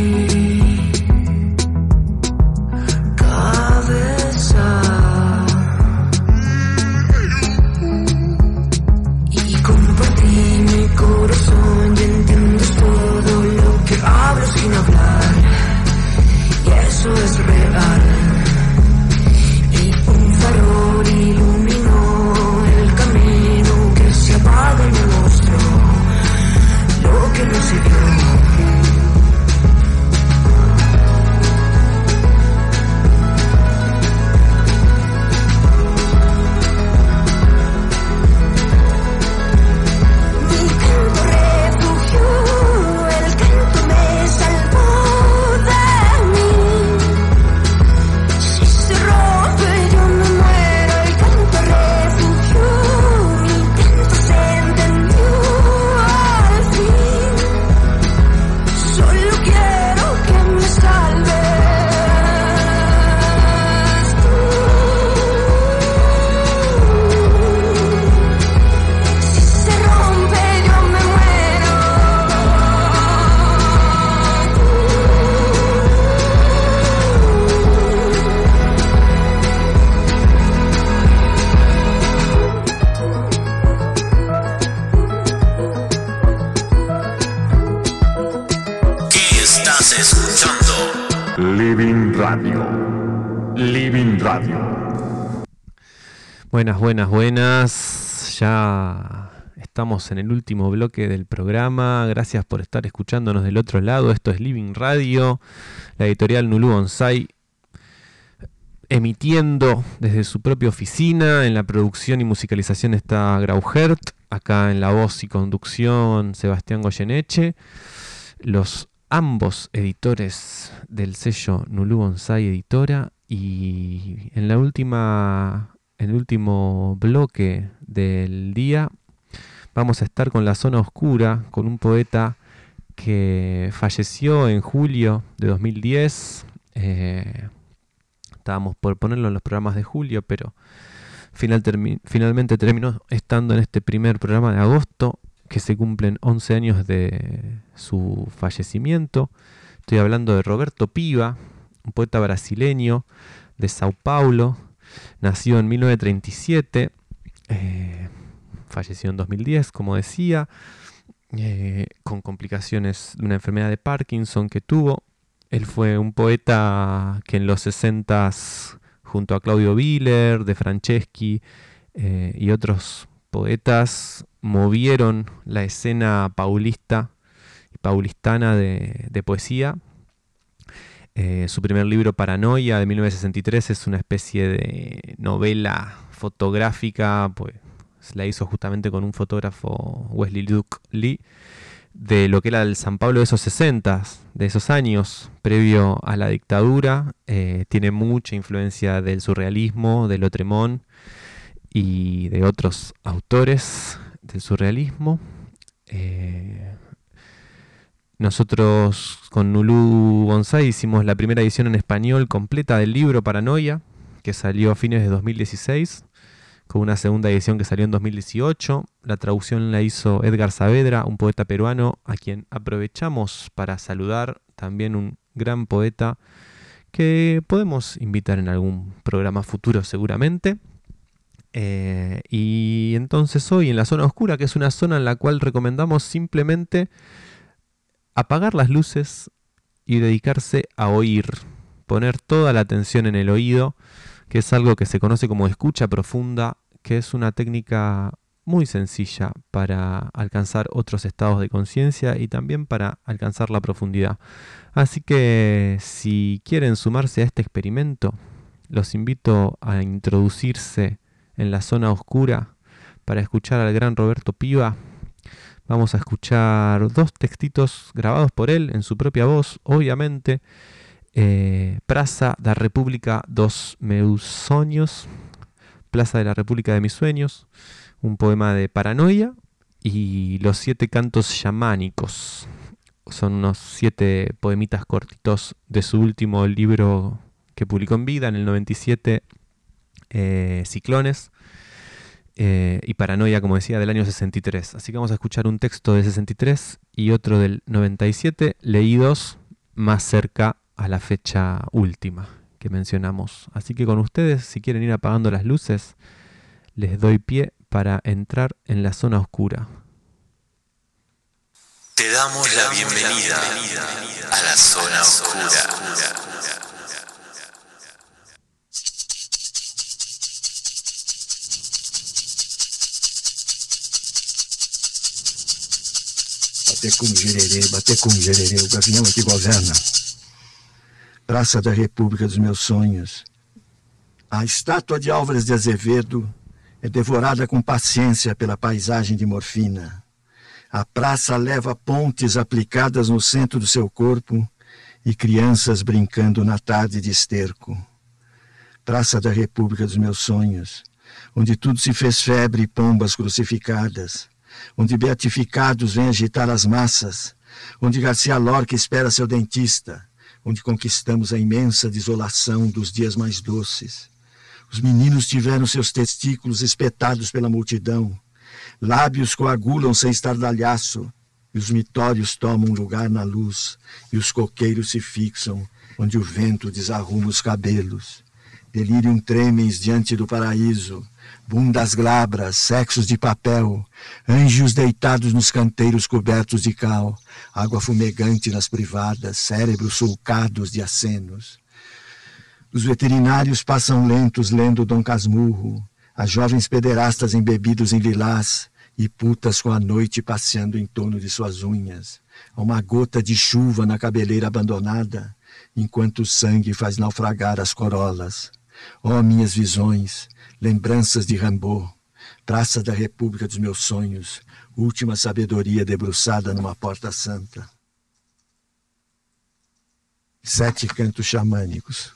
F: cabeza y compartí mi corazón y entiendes todo lo que hablo sin hablar, y eso es real. Y un farol iluminó el camino que se apaga y me mostró lo que no se vio. Mi canto refugio, el canto me salvó de mí. Si se rompe yo me muero, el canto refugio, mi canto se entendió al fin. Solo quiero que me salves tú. Si se rompe yo me muero.
J: ¿Qué estás escuchando?
E: Living Radio. Living Radio.
C: Buenas, buenas, buenas. Ya estamos en el último bloque del programa. Gracias por estar escuchándonos del otro lado. Esto es Living Radio, la editorial Nulú Bonsai, emitiendo desde su propia oficina. En la producción y musicalización está Grauhert. Acá en la voz y conducción Sebastián Goyeneche. Los ambos editores del sello Nulú Bonsai Editora. Y en la última, en el último bloque del día vamos a estar con La Zona Oscura, con un poeta que falleció en julio de dos mil diez. Eh, estábamos por ponerlo en los programas de julio, pero final termi- finalmente terminó estando en este primer programa de agosto, que se cumplen once años de su fallecimiento. Estoy hablando de Roberto Piva, un poeta brasileño de Sao Paulo. Nació en mil novecientos treinta y siete, eh, falleció en dos mil diez, como decía, eh, con complicaciones de una enfermedad de Parkinson que tuvo. Él fue un poeta que en los sesentas, junto a Claudio Willer, De Franceschi eh, y otros poetas, movieron la escena paulista y paulistana de, de poesía. Eh, su primer libro, Paranoia, de mil novecientos sesenta y tres, es una especie de novela fotográfica, pues la hizo justamente con un fotógrafo, Wesley Duke Lee, de lo que era el San Pablo de esos sesentas, de esos años, previo a la dictadura. Eh, tiene mucha influencia del surrealismo, de Lautréamont y de otros autores del surrealismo. Eh, nosotros con Nulú Bonsai hicimos la primera edición en español completa del libro Paranoia, que salió a fines de dos mil dieciséis, con una segunda edición que salió en dos mil dieciocho. La traducción la hizo Edgar Saavedra, un poeta peruano a quien aprovechamos para saludar, también un gran poeta que podemos invitar en algún programa futuro seguramente. Eh, y entonces hoy en la zona oscura, que es una zona en la cual recomendamos simplemente apagar las luces y dedicarse a oír, poner toda la atención en el oído, que es algo que se conoce como escucha profunda, que es una técnica muy sencilla para alcanzar otros estados de conciencia y también para alcanzar la profundidad. Así que si quieren sumarse a este experimento, los invito a introducirse en la zona oscura para escuchar al gran Roberto Piva. Vamos a escuchar dos textitos grabados por él en su propia voz, obviamente. Eh, Praça da República dos meus sonhos, Plaza de la República de mis sueños, un poema de Paranoia, y Los siete cantos xamánicos. Son unos siete poemitas cortitos de su último libro que publicó en vida en el noventa y siete, eh, Ciclones, eh, y Paranoia, como decía, del año sesenta y tres. Así que vamos a escuchar un texto del sesenta y tres y otro del noventa y siete, leídos más cerca a la fecha última que mencionamos. Así que con ustedes, si quieren ir apagando las luces, les doy pie para entrar en la zona oscura.
J: Te damos la bienvenida a la zona oscura.
N: Bater com gererê, bater com gererê, o gavião é que governa. Praça da República dos meus sonhos. A estátua de Álvares de Azevedo é devorada com paciência pela paisagem de morfina. A praça leva pontes aplicadas no centro do seu corpo e crianças brincando na tarde de esterco. Praça da República dos meus sonhos, onde tudo se fez febre e pombas crucificadas, onde beatificados vêm agitar as massas, onde Garcia Lorca espera seu dentista, onde conquistamos a imensa desolação dos dias mais doces. Os meninos tiveram seus testículos espetados pela multidão, lábios coagulam sem estardalhaço, e os mitórios tomam lugar na luz, e os coqueiros se fixam onde o vento desarruma os cabelos. Delírium tremens diante do paraíso, bundas glabras, sexos de papel, anjos deitados nos canteiros cobertos de cal, água fumegante nas privadas, cérebros sulcados de acenos. Os veterinários passam lentos lendo Dom Casmurro, as jovens pederastas embebidos em lilás e putas com a noite passeando em torno de suas unhas. Há uma gota de chuva na cabeleira abandonada, enquanto o sangue faz naufragar as corolas. Ó minhas visões, lembranças de Rimbaud, Praça da República dos meus sonhos, última sabedoria debruçada numa porta santa. Sete cantos xamânicos.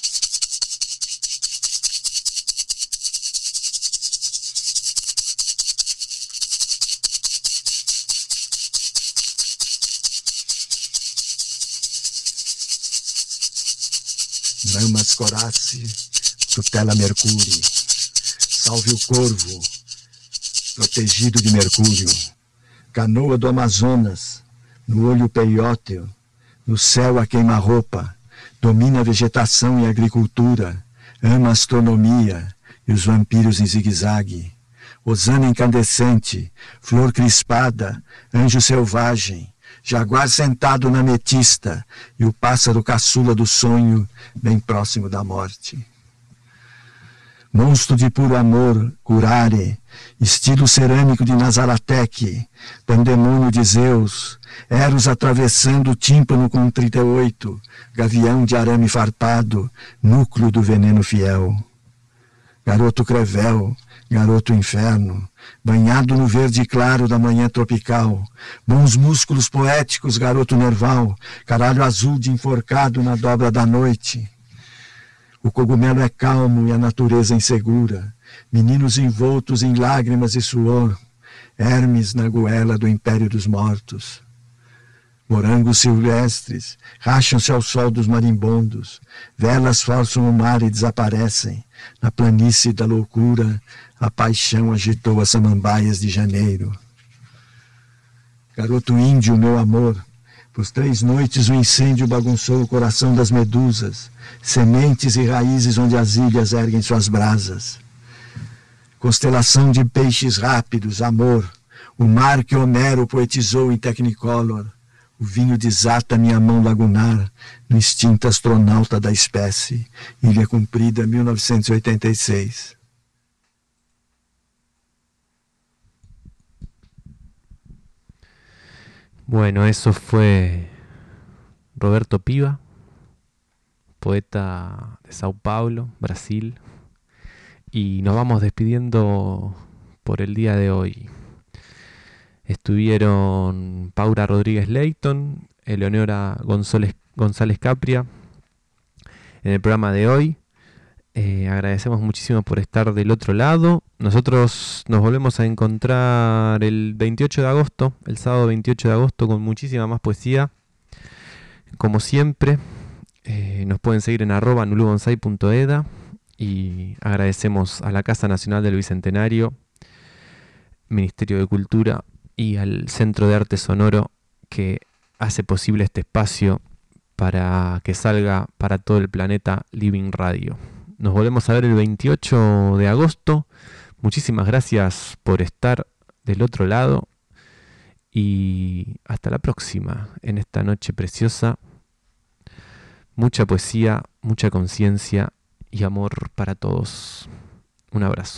N: Namas corace, tutela Mercúrio, salve o corvo, protegido de Mercúrio, canoa do Amazonas, no olho peióteo, no céu a queima-roupa, domina a vegetação e a agricultura, ama a astronomia e os vampiros em zigue-zague, Osana incandescente, flor crispada, anjo selvagem, jaguar sentado na ametista e o pássaro caçula do sonho bem próximo da morte. Monstro de puro amor, curare, estilo cerâmico de Nazarateque, pandemônio de Zeus, Eros atravessando o tímpano com trinta e oito, gavião de arame farpado, núcleo do veneno fiel. Garoto crevel, garoto inferno, banhado no verde claro da manhã tropical, bons músculos poéticos, garoto nerval, caralho azul de enforcado na dobra da noite. O cogumelo é calmo e a natureza insegura, meninos envoltos em lágrimas e suor, Hermes na goela do império dos mortos. Morangos silvestres racham-se ao sol dos marimbondos, velas forçam o mar e desaparecem. Na planície da loucura, a paixão agitou as samambaias de janeiro. Garoto índio, meu amor, por três noites o incêndio bagunçou o coração das medusas, sementes e raízes onde as ilhas erguem suas brasas. Constelação de peixes rápidos, amor, o mar que Homero poetizou em Technicolor. O vinho desata minha mão lagunar no instinto astronauta da espécie. Ilha Comprida, mil novecentos e oitenta e seis.
C: Bueno, eso fue Roberto Piva, poeta de Sao Paulo, Brasil. Y nos vamos despidiendo por el día de hoy. Estuvieron Paula Rodríguez Leighton, Eleonora González, González Capria en el programa de hoy. Eh, agradecemos muchísimo por estar del otro lado. Nosotros nos volvemos a encontrar el veintiocho de agosto, el sábado veintiocho de agosto, con muchísima más poesía. Como siempre, eh, nos pueden seguir en arroba nulubonsai punto eda y agradecemos a la Casa Nacional del Bicentenario, Ministerio de Cultura y al Centro de Arte Sonoro que hace posible este espacio para que salga para todo el planeta Living Radio. Nos volvemos a ver el veintiocho de agosto. Muchísimas gracias por estar del otro lado y hasta la próxima en esta noche preciosa. Mucha poesía, mucha conciencia y amor para todos. Un abrazo.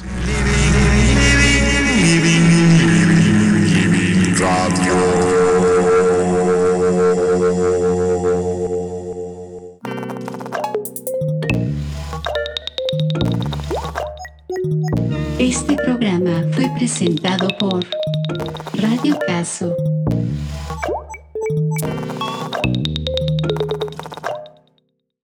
A: Este programa fue presentado por Radio Caso.